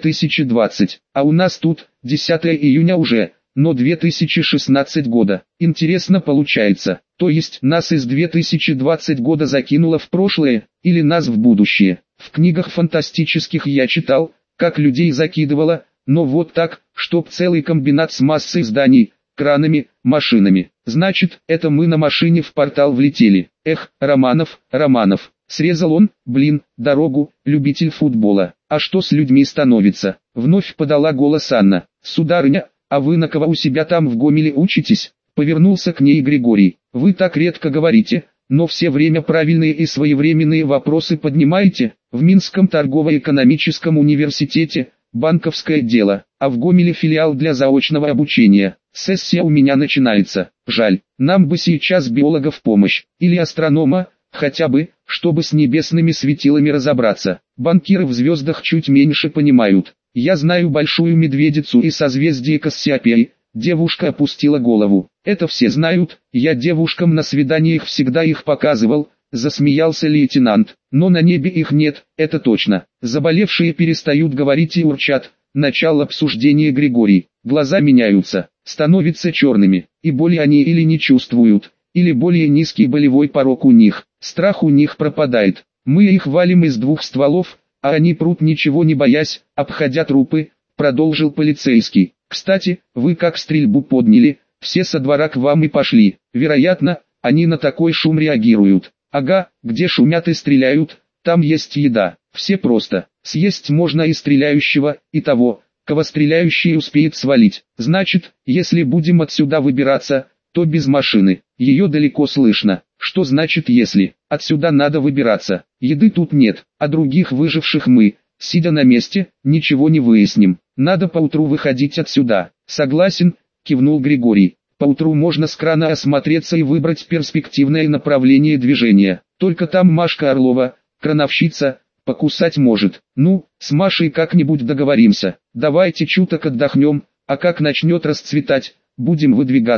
2020. А у нас тут, 10 июня уже, но 2016 года. Интересно получается. То есть нас из 2020 года закинуло в прошлое, или нас в будущее. В книгах фантастических я читал, как людей закидывало, но вот так, чтоб целый комбинат с массой зданий, кранами, машинами. Значит, это мы на машине в портал влетели. Эх, Романов, срезал он, дорогу, любитель футбола. А что с людьми становится? Вновь подала голос Анна. Сударыня, а вы на кого у себя там в Гомеле учитесь? Повернулся к ней Григорий. Вы так редко говорите, но все время правильные и своевременные вопросы поднимаете. В Минском торгово-экономическом университете, банковское дело, а в Гомеле филиал для заочного обучения. Сессия у меня начинается. Жаль, нам бы сейчас биолога в помощь, или астронома, хотя бы, чтобы с небесными светилами разобраться. Банкиры в звездах чуть меньше понимают. Я знаю большую медведицу и созвездие Кассиопеи. Девушка опустила голову. Это все знают, я девушкам на свиданиях всегда их показывал, засмеялся лейтенант. Но на небе их нет, это точно. Заболевшие перестают говорить и урчат. Начал обсуждения Григорий. Глаза меняются, становятся черными, и боли они или не чувствуют, или более низкий болевой порог у них. Страх у них пропадает. Мы их валим из 2 стволов, а они прут ничего не боясь, обходя трупы, продолжил полицейский. Кстати, вы как стрельбу подняли, все со двора к вам и пошли. Вероятно, они на такой шум реагируют. Ага, где шумят и стреляют, там есть еда. Все просто. Съесть можно и стреляющего, и того, кого стреляющий успеет свалить. Значит, если будем отсюда выбираться, то без машины. Ее далеко слышно. Что значит если? Отсюда надо выбираться. Еды тут нет, а других выживших мы, сидя на месте, ничего не выясним. Надо поутру выходить отсюда. Согласен, кивнул Григорий. Поутру можно с крана осмотреться и выбрать перспективное направление движения. Только там Машка Орлова, крановщица, покусать может. Ну, с Машей как-нибудь договоримся. Давайте чуток отдохнем, а как начнет расцветать, будем выдвигаться.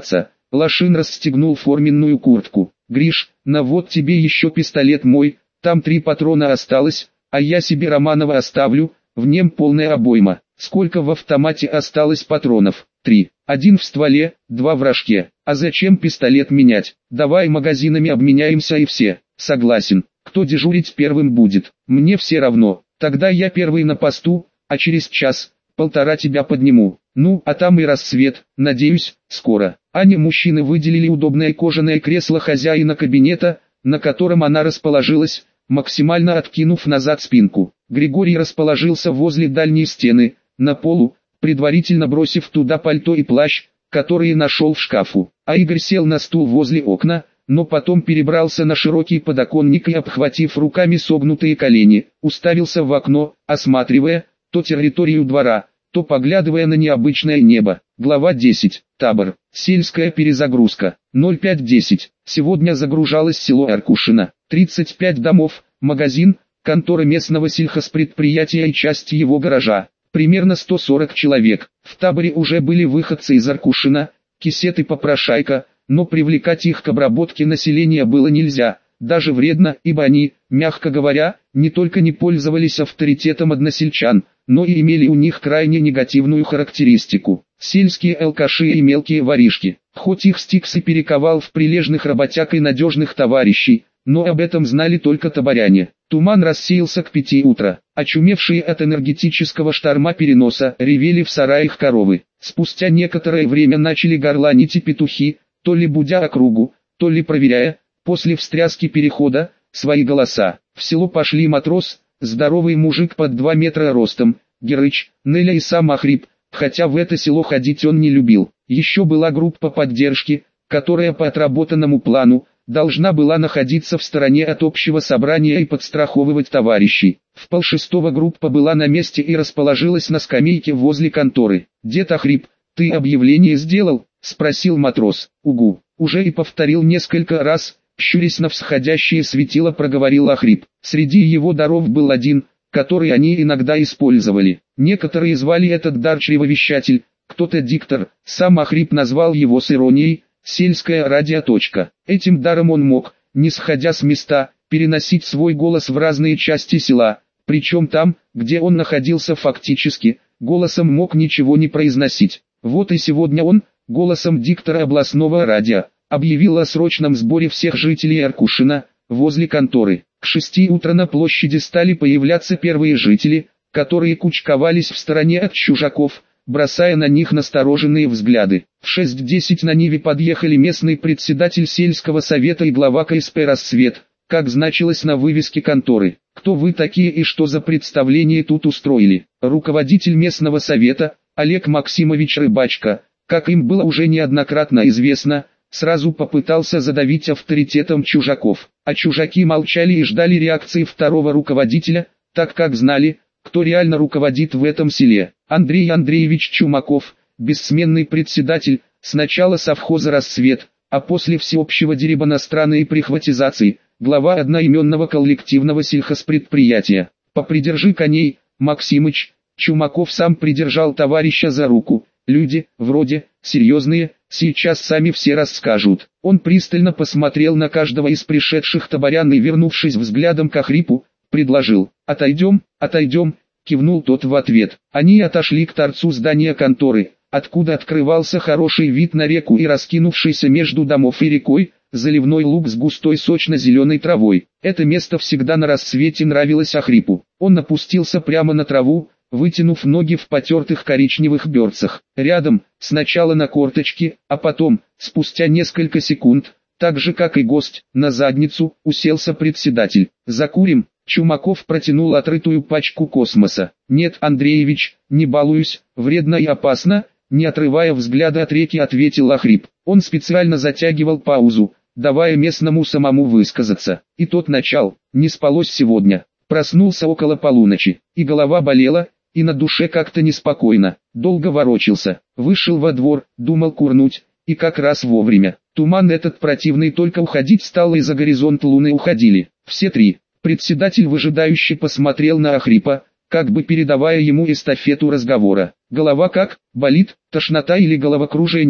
Лашин расстегнул форменную куртку. «Гриш, на вот тебе еще пистолет мой, там 3 патрона осталось, а я себе Романова оставлю, в нем полная обойма. Сколько в автомате осталось патронов? 3. 1 в стволе, 2 в рожке. А зачем пистолет менять? Давай магазинами обменяемся и все». «Согласен. Кто дежурить первым будет? Мне все равно. Тогда я первый на посту, а через час-полтора тебя подниму. Ну, а там и рассвет, надеюсь, скоро». Ане мужчины выделили удобное кожаное кресло хозяина кабинета, на котором она расположилась, максимально откинув назад спинку. Григорий расположился возле дальней стены, на полу, предварительно бросив туда пальто и плащ, которые нашел в шкафу. А Игорь сел на стул возле окна, но потом перебрался на широкий подоконник и, обхватив руками согнутые колени, уставился в окно, осматривая то территорию двора, то поглядывая на необычное небо. Глава 10. Табор. Сельская перезагрузка. 05:10. Сегодня загружалось село Аркушино. 35 домов, магазин, контора местного сельхозпредприятия и часть его гаража. Примерно 140 человек. В таборе уже были выходцы из Аркушина, Кисет и Попрошайка, но привлекать их к обработке населения было нельзя, даже вредно, ибо они, мягко говоря, не только не пользовались авторитетом односельчан, но и имели у них крайне негативную характеристику. Сельские алкаши и мелкие воришки. Хоть их Стикс и перековал в прилежных работяг и надежных товарищей, но об этом знали только таборяне. Туман рассеялся к 5 утра. Очумевшие от энергетического шторма переноса ревели в сараях коровы. Спустя некоторое время начали горланить и петухи, то ли будя округу, то ли проверяя, после встряски перехода, свои голоса. В село пошли матрос, здоровый мужик под 2 метра ростом, Герыч, Неля и сам Охрип, хотя в это село ходить он не любил. Еще была группа поддержки, которая по отработанному плану должна была находиться в стороне от общего собрания и подстраховывать товарищей. В 5:30 группа была на месте и расположилась на скамейке возле конторы. «Дед Охрип, ты объявление сделал?» — спросил матрос. «Угу». Уже и повторил несколько раз, щурясь на всходящее светило, проговорил Охрип. Среди его даров был один, который они иногда использовали. Некоторые звали этот дар чревовещатель, кто-то диктор, сам Охрип назвал его с иронией «сельская радиоточка». Этим даром он мог, не сходя с места, переносить свой голос в разные части села, причем там, где он находился фактически, голосом мог ничего не произносить. Вот и сегодня он, голосом диктора областного радио, объявил о срочном сборе всех жителей Аркушина, возле конторы. К 6 утра на площади стали появляться первые жители, которые кучковались в стороне от чужаков, бросая на них настороженные взгляды. В 6:10 на Ниве подъехали местный председатель сельского совета и глава КСП «Рассвет», как значилось на вывеске конторы. «Кто вы такие и что за представление тут устроили?» Руководитель местного совета, Олег Максимович Рыбачка, как им было уже неоднократно известно, сразу попытался задавить авторитетом чужаков. А чужаки молчали и ждали реакции второго руководителя, так как знали, кто реально руководит в этом селе. Андрей Андреевич Чумаков, бессменный председатель, сначала совхоза «Рассвет», а после всеобщего дерибанострана и прихватизации, глава одноименного коллективного сельхозпредприятия. «Попридержи коней, Максимыч». Чумаков сам придержал товарища за руку. «Люди, вроде, серьезные, сейчас сами все расскажут». Он пристально посмотрел на каждого из пришедших таборян и, вернувшись взглядом к Охрипу, предложил: «Отойдем, отойдем», кивнул тот в ответ. Они отошли к торцу здания конторы, откуда открывался хороший вид на реку и раскинувшийся между домов и рекой, заливной луг с густой сочно-зеленой травой. Это место всегда на рассвете нравилось Охрипу. Он опустился прямо на траву, вытянув ноги в потертых коричневых берцах. Рядом, сначала на корточки, а потом, спустя несколько секунд, так же как и гость, на задницу, уселся председатель. «Закурим?» Чумаков протянул отрытую пачку космоса. «Нет, Андреевич, не балуюсь, вредно и опасно», не отрывая взгляда от реки, ответил Охрип. Он специально затягивал паузу, давая местному самому высказаться. И тот начал. «Не спалось сегодня. Проснулся около полуночи, и голова болела, и на душе как-то неспокойно. Долго ворочался, вышел во двор, думал курнуть, и как раз вовремя. Туман этот противный только уходить стал, и за горизонт луны уходили. Все три». Председатель выжидающе посмотрел на Охрипа, как бы передавая ему эстафету разговора. «Голова как? Болит? Тошнота или головокружение?»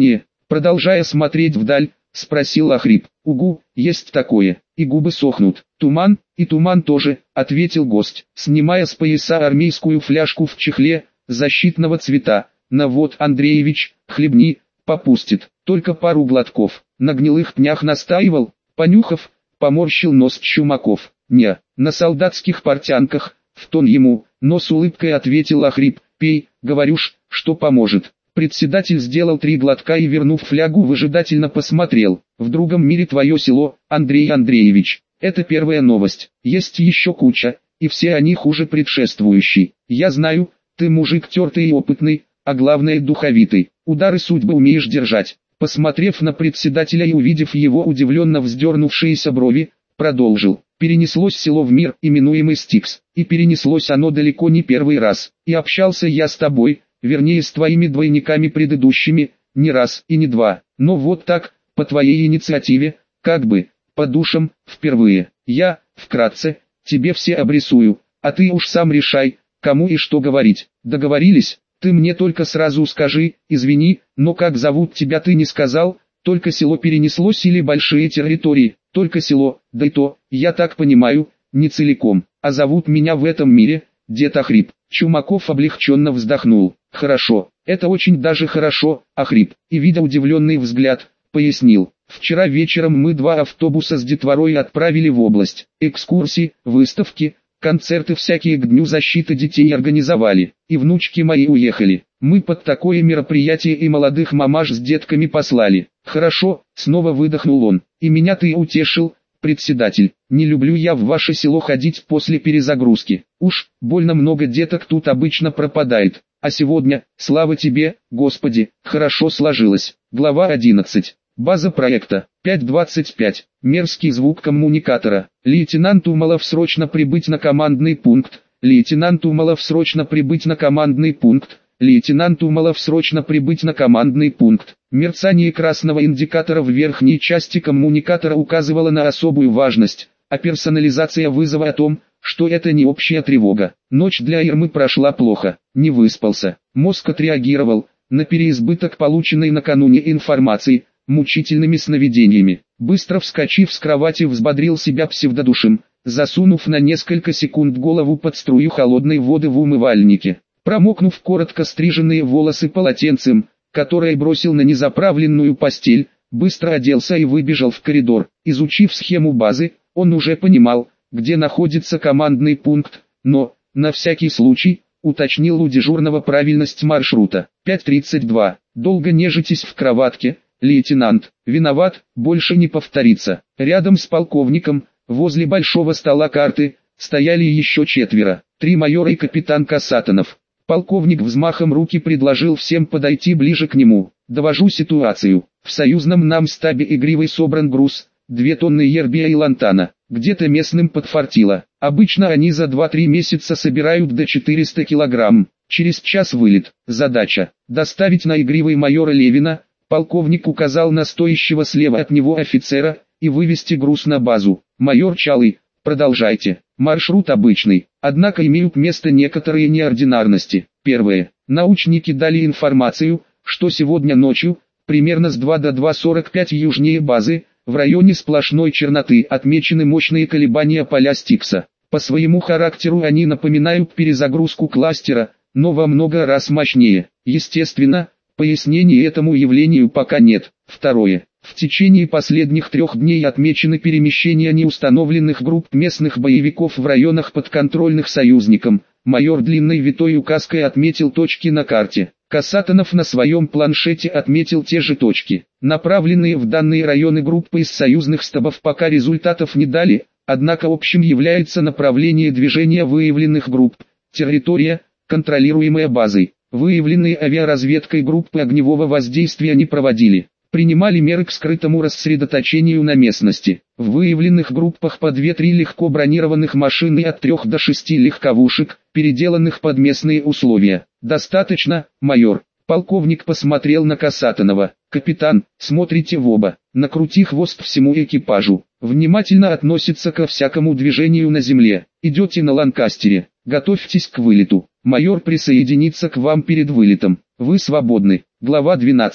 Продолжая смотреть вдаль, спросил Охрип. Угу, есть такое, и губы сохнут. Туман, и туман тоже, ответил гость, снимая с пояса армейскую фляжку в чехле, защитного цвета. На вот, Андреевич, хлебни, попустит, только пару глотков. На гнилых пнях настаивал, понюхав, поморщил нос Чумаков. Не, на солдатских портянках, в тон ему, но с улыбкой ответил Охрип. Пей, говорюш, что поможет. Председатель сделал 3 глотка и, вернув флягу, выжидательно посмотрел. В другом мире твое село, Андрей Андреевич. Это первая новость. Есть еще куча, и все они хуже предшествующей. Я знаю, ты мужик тертый и опытный, а главное духовитый. Удары судьбы умеешь держать. Посмотрев на председателя и увидев его удивленно вздернувшиеся брови, продолжил. Перенеслось село в мир, именуемый Стикс, и перенеслось оно далеко не первый раз. И общался я с тобой, вернее с твоими двойниками предыдущими, не раз и не два. Но вот так, по твоей инициативе, как бы, по душам, впервые. Я, вкратце, тебе все обрисую, а ты уж сам решай, кому и что говорить. Договорились? Ты мне только сразу скажи, извини, но как зовут тебя ты не сказал, только село перенеслось или большие территории, только село, да и то, я так понимаю, не целиком, а зовут меня в этом мире, Дед Охрип. Чумаков облегченно вздохнул. Хорошо, это очень даже хорошо, Охрип, и видя удивленный взгляд, пояснил. Вчера вечером мы 2 автобуса с детворой отправили в область, экскурсии, выставки, концерты всякие к Дню защиты детей организовали, и внучки мои уехали. Мы под такое мероприятие и молодых мамаш с детками послали. Хорошо, снова выдохнул он, и меня ты утешил, председатель. Не люблю я в ваше село ходить после перезагрузки. Уж, больно много деток тут обычно пропадает. А сегодня, слава тебе, Господи, хорошо сложилось. Глава 11. База проекта. 5:25. Мерзкий звук коммуникатора. Лейтенант Умалов срочно прибыть на командный пункт. Лейтенант Умалов срочно прибыть на командный пункт. Лейтенант Умалов срочно прибыть на командный пункт. Мерцание красного индикатора в верхней части коммуникатора указывало на особую важность, а персонализация вызова о том, что это не общая тревога. Ночь для Ирмы прошла плохо, не выспался. Мозг отреагировал на переизбыток полученной накануне информации, мучительными сновидениями. Быстро вскочив с кровати, взбодрил себя псевдодушем, засунув на несколько секунд голову под струю холодной воды в умывальнике. Промокнув коротко стриженные волосы полотенцем, которое бросил на незаправленную постель, быстро оделся и выбежал в коридор. Изучив схему базы, он уже понимал, где находится командный пункт, но, на всякий случай, уточнил у дежурного правильность маршрута. 5:32. Долго нежитесь в кроватке, лейтенант. Виноват, больше не повторится. Рядом с полковником, возле большого стола карты, стояли еще 4, 3 майора и капитан Касатонов. Полковник взмахом руки предложил всем подойти ближе к нему. Довожу ситуацию. В союзном нам стабе Игривой собран груз, 2 тонны ербия и лантана. Где-то местным подфартило. Обычно они за 2-3 месяца собирают до 400 килограмм. Через час вылет. Задача – доставить на Игривой майора Левина, полковник указал на стоящего слева от него офицера, и вывести груз на базу. Майор Чалый, продолжайте. Маршрут обычный, однако имеют место некоторые неординарности. Первое. Научники дали информацию, что сегодня ночью, примерно с 2 до 2:45 южнее базы, в районе сплошной черноты отмечены мощные колебания поля Стикса. По своему характеру они напоминают перезагрузку кластера, но во много раз мощнее. Естественно, пояснений этому явлению пока нет. Второе. В течение последних 3 дней отмечены перемещения неустановленных групп местных боевиков в районах подконтрольных союзникам. Майор длинной витой указкой отметил точки на карте. Касатонов на своем планшете отметил те же точки. Направленные в данные районы группы из союзных стабов пока результатов не дали, однако общим является направление движения выявленных групп. Территория, контролируемая базой. Выявленные авиаразведкой группы огневого воздействия не проводили. Принимали меры к скрытому рассредоточению на местности. В выявленных группах по 2-3 легко бронированных машин и от 3 до 6 легковушек, переделанных под местные условия. Достаточно, майор. Полковник посмотрел на Касатонова. Капитан, смотрите в оба. Накрути хвост всему экипажу. Внимательно относится ко всякому движению на земле. Идете на Ланкастере. Готовьтесь к вылету. Майор присоединится к вам перед вылетом. Вы свободны. Глава 12.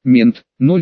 Мент,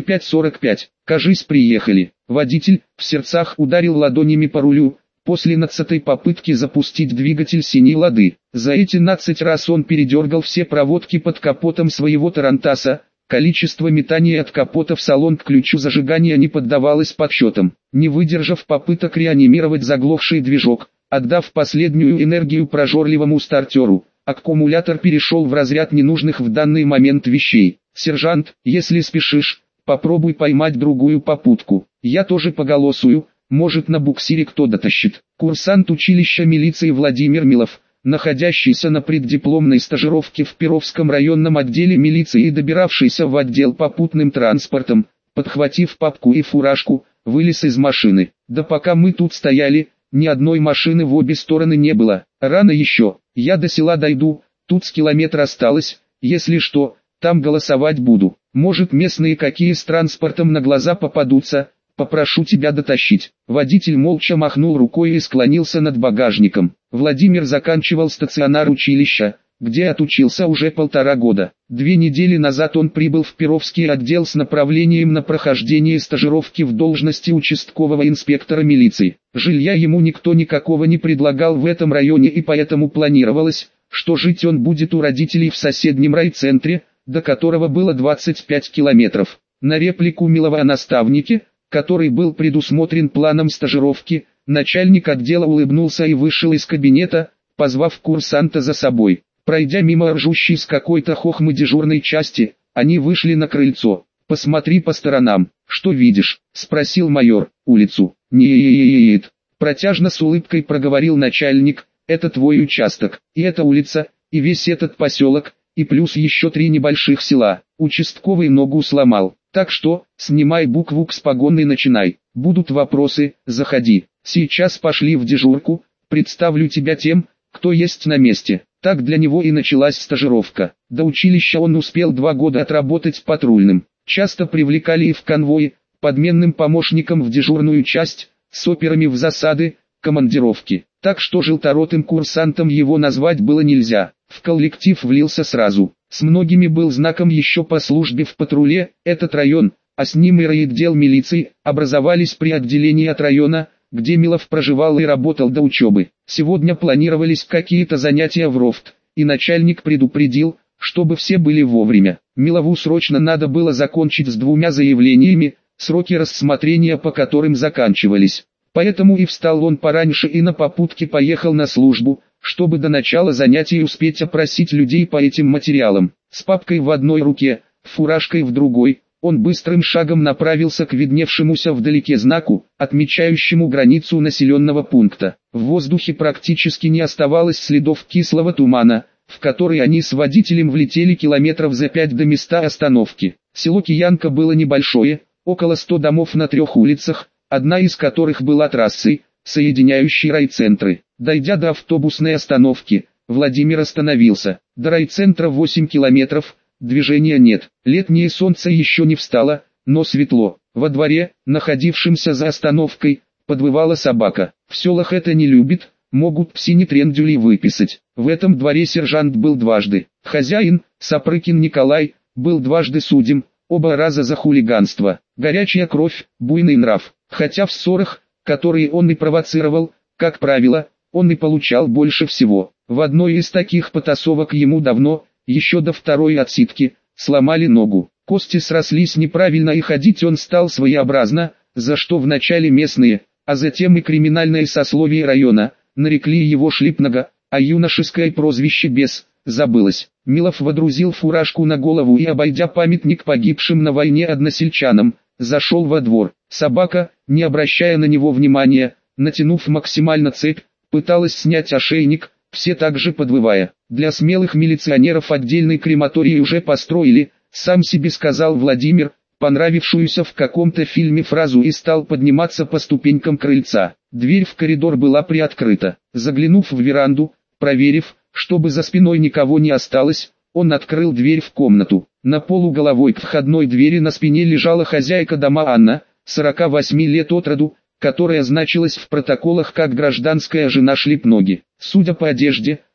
0545, кажись приехали. Водитель, в сердцах ударил ладонями по рулю. После 15-й попытки запустить двигатель синей лады. За эти 15 раз он передергал все проводки под капотом своего тарантаса. Количество метаний от капота в салон к ключу зажигания не поддавалось подсчетам. Не выдержав попыток реанимировать заглохший движок, отдав последнюю энергию прожорливому стартеру, аккумулятор перешел в разряд ненужных в данный момент вещей. «Сержант, если спешишь, попробуй поймать другую попутку. Я тоже поголосую, может на буксире кто дотащит». Курсант училища милиции Владимир Милов, находящийся на преддипломной стажировке в Перовском районном отделе милиции и добиравшийся в отдел попутным транспортом, подхватив папку и фуражку, вылез из машины. «Да пока мы тут стояли, ни одной машины в обе стороны не было. Рано еще, я до села дойду, тут с километр осталось, если что, там голосовать буду. Может местные какие с транспортом на глаза попадутся, попрошу тебя дотащить». Водитель молча махнул рукой и склонился над багажником. Владимир заканчивал стационар училища, где отучился уже 1,5 года. 2 недели назад он прибыл в Перовский отдел с направлением на прохождение стажировки в должности участкового инспектора милиции. Жилья ему никто никакого не предлагал в этом районе, и поэтому планировалось, что жить он будет у родителей в соседнем райцентре, до которого было 25 километров. На реплику Милова о наставнике, который был предусмотрен планом стажировки, начальник отдела улыбнулся и вышел из кабинета, позвав курсанта за собой. Пройдя мимо ржущей с какой-то хохмы дежурной части, они вышли на крыльцо. «Посмотри по сторонам, что видишь?» – спросил майор. «Улицу». «Нет». Протяжно с улыбкой проговорил начальник. «Это твой участок, и эта улица, и весь этот поселок, и плюс еще 3 небольших села». Участковый ногу сломал. «Так что, снимай букву К с погон и начинай. Будут вопросы, заходи. Сейчас пошли в дежурку, представлю тебя тем, кто есть на месте». Так для него и началась стажировка. До училища он успел 2 года отработать патрульным. Часто привлекали и в конвои, подменным помощником в дежурную часть, с операми в засады, командировки. Так что желторотым курсантом его назвать было нельзя. В коллектив влился сразу. С многими был знаком еще по службе в патруле. Этот район, а с ним и райотдел милиции, образовались при отделении от района, где Милов проживал и работал до учебы. Сегодня планировались какие-то занятия в РОВД, и начальник предупредил, чтобы все были вовремя. Милову срочно надо было закончить с 2 заявлениями, сроки рассмотрения по которым заканчивались. Поэтому и встал он пораньше и на попутке поехал на службу, чтобы до начала занятий успеть опросить людей по этим материалам. С папкой в одной руке, фуражкой в другой, он быстрым шагом направился к видневшемуся вдалеке знаку, отмечающему границу населенного пункта. В воздухе практически не оставалось следов кислого тумана, в который они с водителем влетели километров за 5 до места остановки. Село Киянка было небольшое, около 100 домов на 3 улицах, одна из которых была трассой, соединяющей райцентры. Дойдя до автобусной остановки, Владимир остановился. До райцентра 8 километров. Движения нет. Летнее солнце еще не встало, но светло. Во дворе, находившемся за остановкой, подвывала собака. В селах это не любит, могут псине-трендюлей выписать. В этом дворе сержант был дважды. Хозяин, Сапрыкин Николай, был дважды судим, оба раза за хулиганство. Горячая кровь, буйный нрав. Хотя в ссорах, которые он и провоцировал, как правило, он и получал больше всего. В одной из таких потасовок ему давно, еще до 2-й отсидки, сломали ногу. Кости срослись неправильно и ходить он стал своеобразно, за что вначале местные, а затем и криминальное сословие района, нарекли его Шлипнога, а юношеское прозвище Бес забылось. Милов водрузил фуражку на голову и, обойдя памятник погибшим на войне односельчанам, зашел во двор. Собака, не обращая на него внимания, натянув максимально цепь, пыталась снять ошейник, все также подвывая. Для смелых милиционеров отдельный крематорий уже построили, сам себе сказал Владимир, понравившуюся в каком-то фильме фразу, и стал подниматься по ступенькам крыльца. Дверь в коридор была приоткрыта. Заглянув в веранду, проверив, чтобы за спиной никого не осталось, он открыл дверь в комнату. На полу головой к входной двери на спине лежала хозяйка дома Анна, 48 лет от роду, которая значилась в протоколах как гражданская жена Шлипноги. Судя по одежде,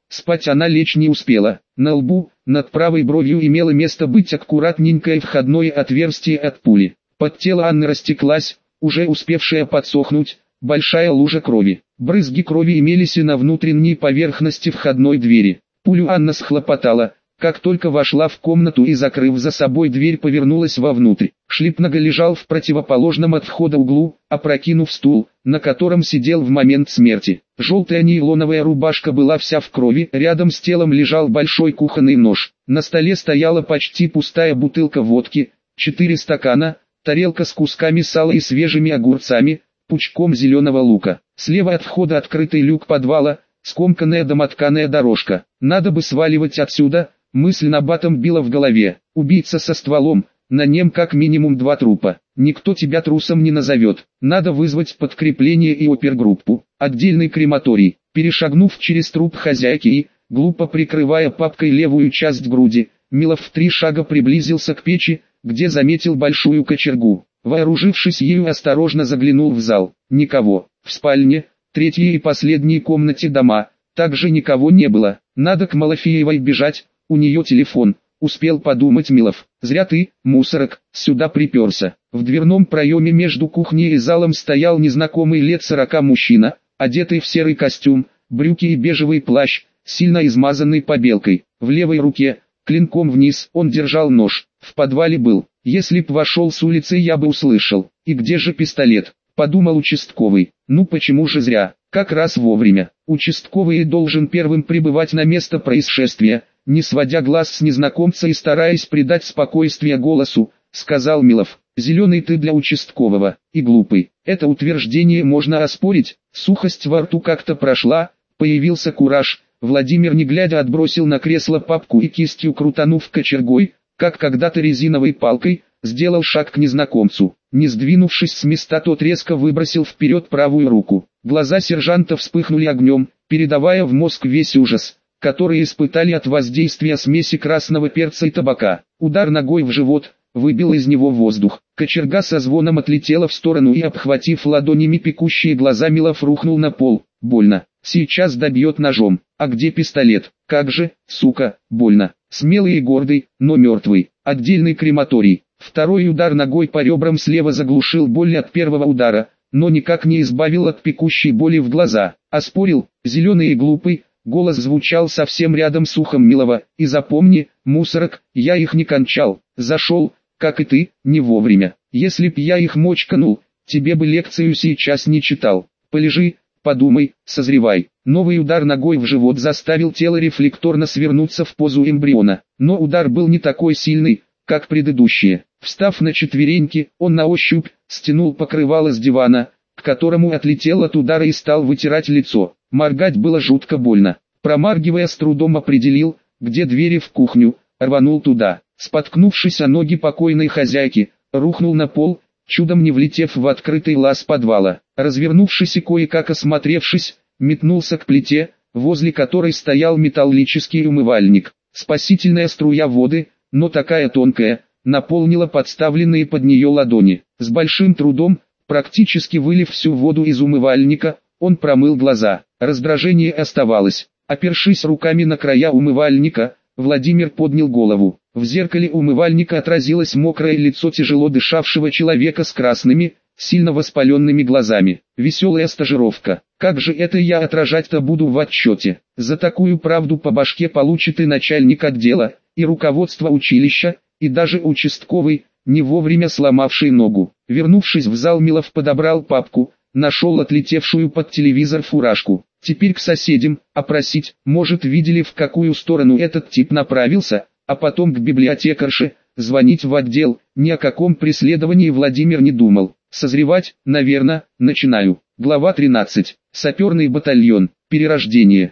Спать она лечь не успела. На лбу, над правой бровью имело место быть аккуратненькое входное отверстие от пули. Под тело Анны растеклась, уже успевшая подсохнуть, большая лужа крови. Брызги крови имелись и на внутренней поверхности входной двери. Пулю Анна схлопотала, как только вошла в комнату и, закрыв за собой дверь, повернулась вовнутрь. Шлипнага лежал в противоположном от входа углу, опрокинув стул, на котором сидел в момент смерти. Желтая нейлоновая рубашка была вся в крови, рядом с телом лежал большой кухонный нож. На столе стояла почти пустая бутылка водки, 4 стакана, тарелка с кусками сала и свежими огурцами, пучком зеленого лука. Слева от входа открытый люк подвала, скомканная домотканая дорожка. Надо бы сваливать отсюда. Мысль набатом била в голове. Убийца со стволом, на нем как минимум 2 трупа. Никто тебя трусом не назовет. Надо вызвать подкрепление и опергруппу. Отдельный крематорий. Перешагнув через труп хозяйки и, глупо прикрывая папкой левую часть груди, Милов в 3 шага приблизился к печи, где заметил большую кочергу. Вооружившись ею, осторожно заглянул в зал. Никого. В спальне, 3-й и последней комнате дома, также никого не было. Надо к Малафеевой бежать. У нее телефон, успел подумать Милов. Зря ты, мусорок, сюда приперся. В дверном проеме между кухней и залом стоял незнакомый лет 40 мужчина, одетый в серый костюм, брюки и бежевый плащ, сильно измазанный побелкой. В левой руке, клинком вниз, он держал нож. В подвале был. Если б вошел с улицы, я бы услышал. И где же пистолет? Подумал участковый. Ну почему же зря? Как раз вовремя. Участковый должен первым прибывать на место происшествия. Не сводя глаз с незнакомца и стараясь придать спокойствие голосу, сказал Милов. Зеленый ты для участкового, и глупый. Это утверждение можно оспорить. Сухость во рту как-то прошла, появился кураж. Владимир не глядя отбросил на кресло папку и кистью крутанув кочергой, как когда-то резиновой палкой, сделал шаг к незнакомцу. Не сдвинувшись с места, тот резко выбросил вперед правую руку. Глаза сержанта вспыхнули огнем, передавая в мозг весь ужас, которые испытали от воздействия смеси красного перца и табака. Удар ногой в живот выбил из него воздух. Кочерга со звоном отлетела в сторону и, обхватив ладонями пекущие глаза, Милов рухнул на пол. Больно. Сейчас добьет ножом. А где пистолет? Как же, сука, больно. Смелый и гордый, но мертвый. Отдельный крематорий. Второй удар ногой по ребрам слева заглушил боль от первого удара, но никак не избавил от пекущей боли в глаза. Оспорил, зеленый и глупый. Голос звучал совсем рядом с ухом Милова. И запомни, мусорок, я их не кончал. Зашел, как и ты, не вовремя. Если б я их мочканул, тебе бы лекцию сейчас не читал. Полежи, подумай, созревай. Новый удар ногой в живот заставил тело рефлекторно свернуться в позу эмбриона. Но удар был не такой сильный, как предыдущие. Встав на четвереньки, он на ощупь стянул покрывало с дивана, к которому отлетел от удара, и стал вытирать лицо. Моргать было жутко больно. Промаргивая, с трудом определил, где двери в кухню, рванул туда. Споткнувшись о ноги покойной хозяйки, рухнул на пол, чудом не влетев в открытый лаз подвала. Развернувшись и кое-как осмотревшись, метнулся к плите, возле которой стоял металлический умывальник. Спасительная струя воды, но такая тонкая, наполнила подставленные под нее ладони. С большим трудом, практически вылив всю воду из умывальника, он промыл глаза. Раздражение оставалось. Опершись руками на края умывальника, Владимир поднял голову. В зеркале умывальника отразилось мокрое лицо тяжело дышавшего человека с красными, сильно воспаленными глазами. Веселая стажировка. Как же это я отражать-то буду в отчете? За такую правду по башке получит и начальник отдела, и руководство училища, и даже участковый, не вовремя сломавший ногу. Вернувшись в зал, Милов подобрал папку, нашел отлетевшую под телевизор фуражку. Теперь к соседям, опросить, может, видели, в какую сторону этот тип направился, а потом к библиотекарше, звонить в отдел. Ни о каком преследовании Владимир не думал. Созревать, наверное, начинаю. Глава 13. Саперный батальон. Перерождение.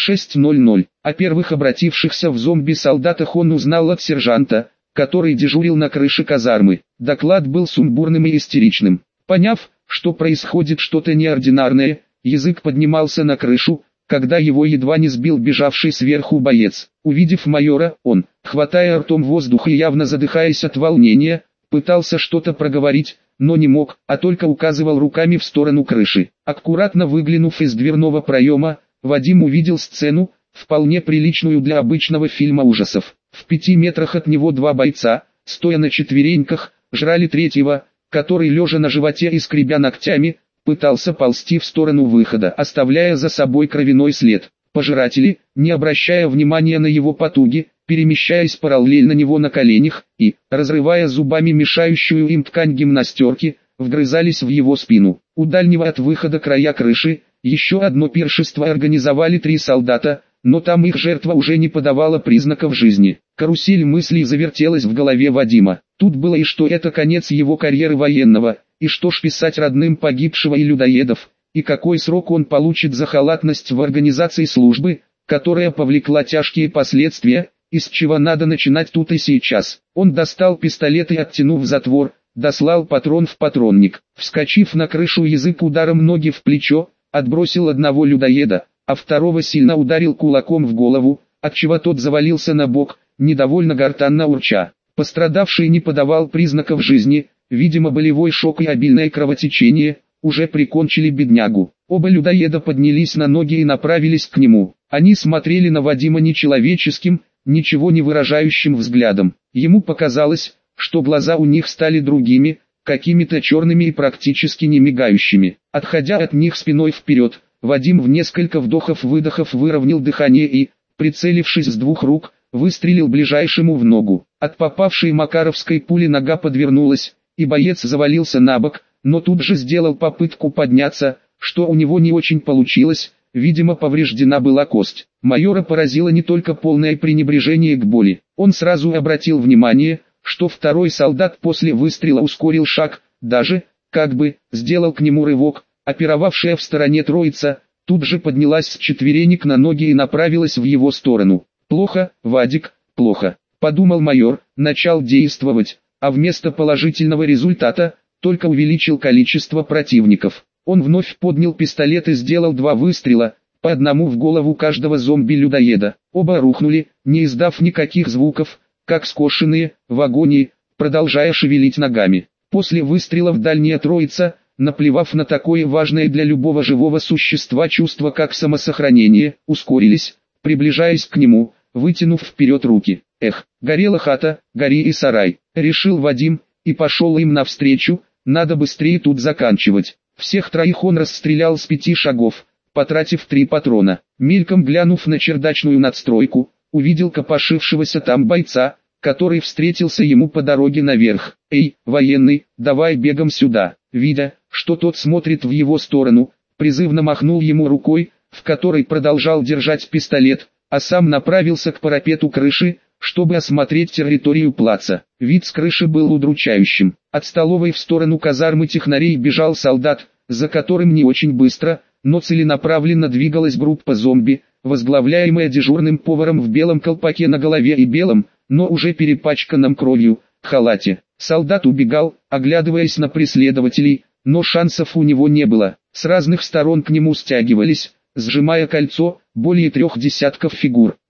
06:00. О первых обратившихся в зомби солдатах он узнал от сержанта, который дежурил на крыше казармы. Доклад был сумбурным и истеричным. Поняв, что происходит что-то неординарное, язык поднимался на крышу, когда его едва не сбил бежавший сверху боец. Увидев майора, он, хватая ртом воздух и явно задыхаясь от волнения, пытался что-то проговорить, но не мог, а только указывал руками в сторону крыши. Аккуратно выглянув из дверного проема, Вадим увидел сцену, вполне приличную для обычного фильма ужасов. В 5 метрах от него два бойца, стоя на четвереньках, жрали третьего, который, лежа на животе и скребя ногтями, пытался ползти в сторону выхода, оставляя за собой кровяной след. Пожиратели, не обращая внимания на его потуги, перемещаясь параллельно него на коленях и, разрывая зубами мешающую им ткань гимнастерки, вгрызались в его спину. У дальнего от выхода края крыши, еще одно пиршество организовали 3 солдата, но там их жертва уже не подавала признаков жизни. Карусель мыслей завертелась в голове Вадима. Тут было и что это конец его карьеры военного, и что ж писать родным погибшего и людоедов, и какой срок он получит за халатность в организации службы, которая повлекла тяжкие последствия, из чего надо начинать тут и сейчас. Он достал пистолет и, оттянув затвор, дослал патрон в патронник. Вскочив на крышу, язык ударом ноги в плечо, отбросил одного людоеда, а второго сильно ударил кулаком в голову, отчего тот завалился на бок, недовольно гортанно урча. Пострадавший не подавал признаков жизни, видимо болевой шок и обильное кровотечение уже прикончили беднягу. Оба людоеда поднялись на ноги и направились к нему. Они смотрели на Вадима нечеловеческим, ничего не выражающим взглядом. Ему показалось, что глаза у них стали другими, какими-то черными и практически не мигающими. Отходя от них спиной вперед, Вадим в несколько вдохов-выдохов выровнял дыхание и, прицелившись с 2 рук, выстрелил ближайшему в ногу. От попавшей макаровской пули нога подвернулась, и боец завалился на бок, но тут же сделал попытку подняться, что у него не очень получилось, видимо повреждена была кость. Майора поразило не только полное пренебрежение к боли. Он сразу обратил внимание, что второй солдат после выстрела ускорил шаг, даже, как бы, сделал к нему рывок. Опировавшая в стороне троица, тут же поднялась с четверенек на ноги и направилась в его сторону. «Плохо, Вадик, плохо», — подумал майор, начал действовать, а вместо положительного результата, только увеличил количество противников. Он вновь поднял пистолет и сделал 2 выстрела, по одному в голову каждого зомби-людоеда. Оба рухнули, не издав никаких звуков, как скошенные, в агонии, продолжая шевелить ногами. После выстрелов дальняя троица, наплевав на такое важное для любого живого существа чувство как самосохранение, ускорились, приближаясь к нему, вытянув вперед руки. «Эх, горела хата, гори и сарай», — решил Вадим, и пошел им навстречу. Надо быстрее тут заканчивать. Всех 3 он расстрелял с 5 шагов, потратив 3 патрона. Мельком глянув на чердачную надстройку, увидел копошившегося там бойца, который встретился ему по дороге наверх. «Эй, военный, давай бегом сюда!» Видя, что тот смотрит в его сторону, призывно махнул ему рукой, в которой продолжал держать пистолет, а сам направился к парапету крыши, чтобы осмотреть территорию плаца. Вид с крыши был удручающим. От столовой в сторону казармы технарей бежал солдат, за которым не очень быстро, но целенаправленно двигалась группа зомби, возглавляемая дежурным поваром в белом колпаке на голове и белом, но уже перепачканном кровью, халате. Солдат убегал, оглядываясь на преследователей, но шансов у него не было. С разных сторон к нему стягивались, сжимая кольцо, более 3 десятков фигур.